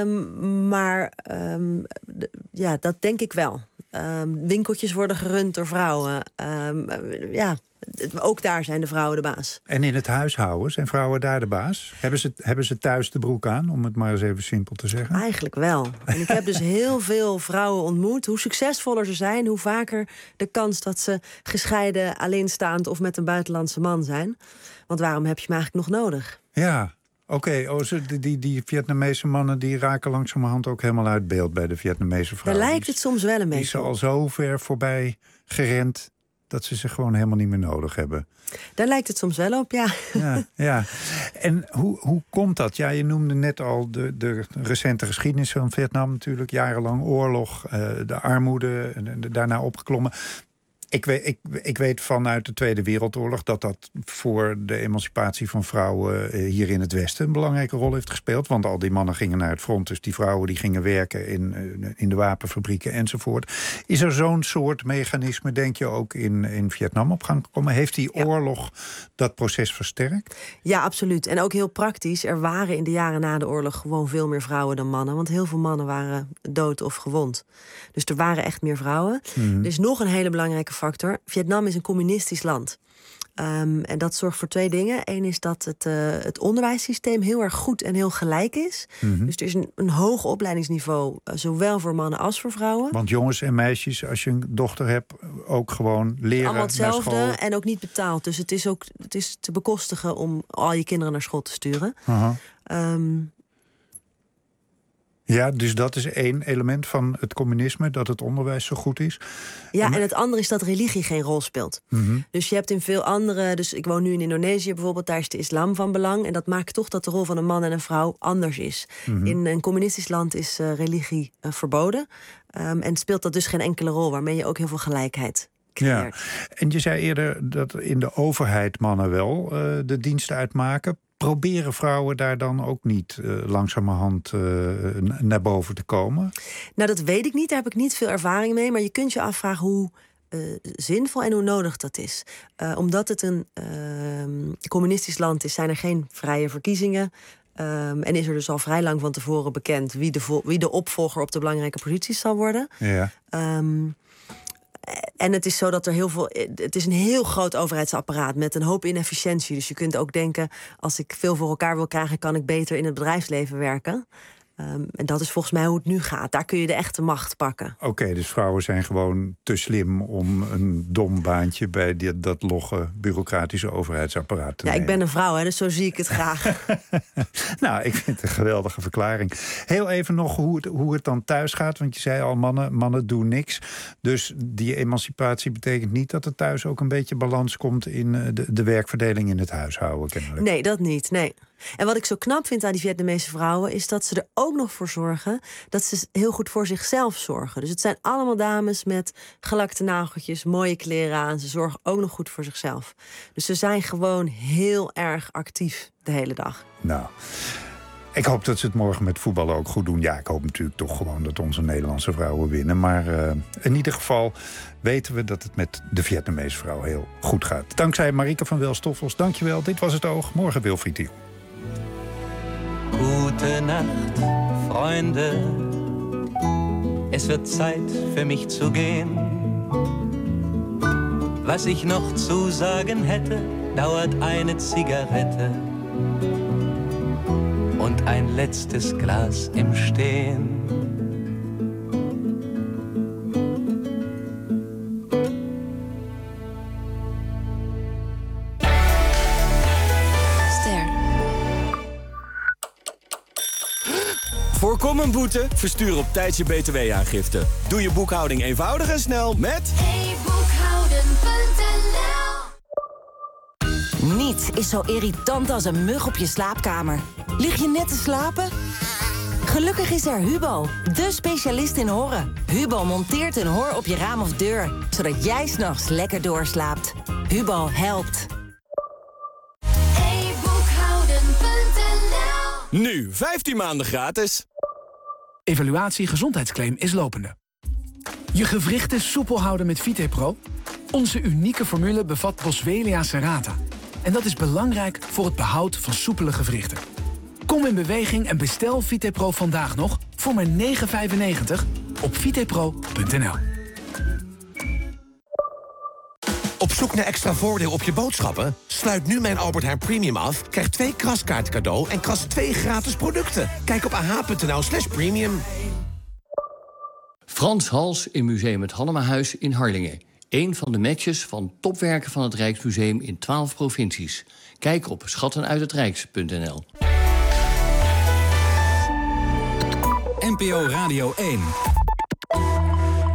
Um, maar um, d- ja, dat denk ik wel. Um, winkeltjes worden gerund door vrouwen. Um, ja, ook daar zijn de vrouwen de baas. En in het huishouden, zijn vrouwen daar de baas? Hebben ze, hebben ze thuis de broek aan, om het maar eens even simpel te zeggen? Eigenlijk wel. En ik heb dus heel veel vrouwen ontmoet. Hoe succesvoller ze zijn, hoe vaker de kans dat ze gescheiden, alleenstaand of met een buitenlandse man zijn. Want waarom heb je me eigenlijk nog nodig? Ja, oké. Okay. Oh, die, die, die Vietnamese mannen die raken langzamerhand ook helemaal uit beeld bij de Vietnamese vrouwen. Daar lijkt het soms wel een beetje. Die zijn al zo ver voorbij gerend dat ze ze gewoon helemaal niet meer nodig hebben. Daar lijkt het soms wel op, ja. Ja, ja. En hoe, hoe komt dat? Ja, je noemde net al de, de recente geschiedenis van Vietnam natuurlijk. Jarenlang oorlog, uh, de armoede, en daarna opgeklommen. Ik weet, ik, ik weet vanuit de Tweede Wereldoorlog dat dat voor de emancipatie van vrouwen hier in het Westen een belangrijke rol heeft gespeeld. Want al die mannen gingen naar het front, dus die vrouwen die gingen werken in, in de wapenfabrieken enzovoort. Is er zo'n soort mechanisme, denk je, ook in, in Vietnam op gang gekomen? Heeft die ja. oorlog dat proces versterkt? Ja, absoluut. En ook heel praktisch. Er waren in de jaren na de oorlog gewoon veel meer vrouwen dan mannen. Want heel veel mannen waren dood of gewond. Dus er waren echt meer vrouwen. Mm-hmm. Er is nog een hele belangrijke factor. Vietnam is een communistisch land. Um, en dat zorgt voor twee dingen. Eén is dat het, uh, het onderwijssysteem heel erg goed en heel gelijk is. Mm-hmm. Dus er is een, een hoog opleidingsniveau, uh, zowel voor mannen als voor vrouwen. Want jongens en meisjes, als je een dochter hebt, ook gewoon leren allemaal hetzelfde naar school. En ook niet betaald. Dus het is ook het is te bekostigen om al je kinderen naar school te sturen. Uh-huh. Um, Ja, dus dat is één element van het communisme, dat het onderwijs zo goed is. Ja, en, en het andere is dat religie geen rol speelt. Mm-hmm. Dus je hebt in veel andere... Dus ik woon nu in Indonesië bijvoorbeeld, daar is de islam van belang. En dat maakt toch dat de rol van een man en een vrouw anders is. Mm-hmm. In een communistisch land is uh, religie uh, verboden. Um, en speelt dat dus geen enkele rol, waarmee je ook heel veel gelijkheid creëert. Ja. En je zei eerder dat in de overheid mannen wel uh, de dienst uitmaken. Proberen vrouwen daar dan ook niet uh, langzamerhand uh, naar boven te komen? Nou, dat weet ik niet. Daar heb ik niet veel ervaring mee. Maar je kunt je afvragen hoe uh, zinvol en hoe nodig dat is. Uh, omdat het een uh, communistisch land is, zijn er geen vrije verkiezingen. Um, en is er dus al vrij lang van tevoren bekend wie de, vo- wie de opvolger op de belangrijke posities zal worden. Ja. Um, En het is zo dat er heel veel. Het is een heel groot overheidsapparaat met een hoop inefficiëntie. Dus je kunt ook denken, als ik veel voor elkaar wil krijgen, kan ik beter in het bedrijfsleven werken. Um, en dat is volgens mij hoe het nu gaat. Daar kun je de echte macht pakken. Oké, okay, dus vrouwen zijn gewoon te slim om een dom baantje bij die, dat logge bureaucratische overheidsapparaat te ja, nemen. Ik ben een vrouw, hè, dus zo zie ik het graag. Nou, ik vind het een geweldige verklaring. Heel even nog hoe het, hoe het dan thuis gaat. Want je zei al, mannen, mannen doen niks. Dus die emancipatie betekent niet dat er thuis ook een beetje balans komt in de, de werkverdeling in het huishouden, kennelijk. Nee, dat niet, nee. En wat ik zo knap vind aan die Vietnamese vrouwen is dat ze er ook nog voor zorgen dat ze heel goed voor zichzelf zorgen. Dus het zijn allemaal dames met gelakte nageltjes, mooie kleren aan. Ze zorgen ook nog goed voor zichzelf. Dus ze zijn gewoon heel erg actief de hele dag. Nou, ik hoop dat ze het morgen met voetballen ook goed doen. Ja, ik hoop natuurlijk toch gewoon dat onze Nederlandse vrouwen winnen. Maar uh, in ieder geval weten we dat het met de Vietnamese vrouw heel goed gaat. Dankzij Marieke van Welstoffels, dankjewel. Dit was Het Oog. Morgen Wilfried Thiel. Gute Nacht, Freunde. Es wird Zeit für mich zu gehen. Was ich noch zu sagen hätte, dauert eine Zigarette. ein letztes Glas im Stehen. Voorkom een boete? Verstuur op tijd je B T W-aangifte. Doe je boekhouding eenvoudig en snel met... e boekhouden punt n l. Niets is zo irritant als een mug op je slaapkamer. Lig je net te slapen? Gelukkig is er Hubo, de specialist in horren. Hubo monteert een hor op je raam of deur, zodat jij 's nachts lekker doorslaapt. Hubo helpt. e boekhouden punt n l. Nu, vijftien maanden gratis. Evaluatie gezondheidsclaim is lopende. Je gewrichten soepel houden met VitePro? Onze unieke formule bevat Boswellia serrata. En dat is belangrijk voor het behoud van soepele gewrichten. Kom in beweging en bestel VitePro vandaag nog voor maar negen vijfennegentig op vitepro punt n l. Op zoek naar extra voordeel op je boodschappen? Sluit nu mijn Albert Heijn Premium af, krijg twee kraskaarten cadeau en kras twee gratis producten. Kijk op ah.nl slash premium. Frans Hals in Museum het Hallemahuis in Harlingen. Eén van de matches van topwerken van het Rijksmuseum in twaalf provincies. Kijk op schattenuithetrijks punt n l. N P O Radio één.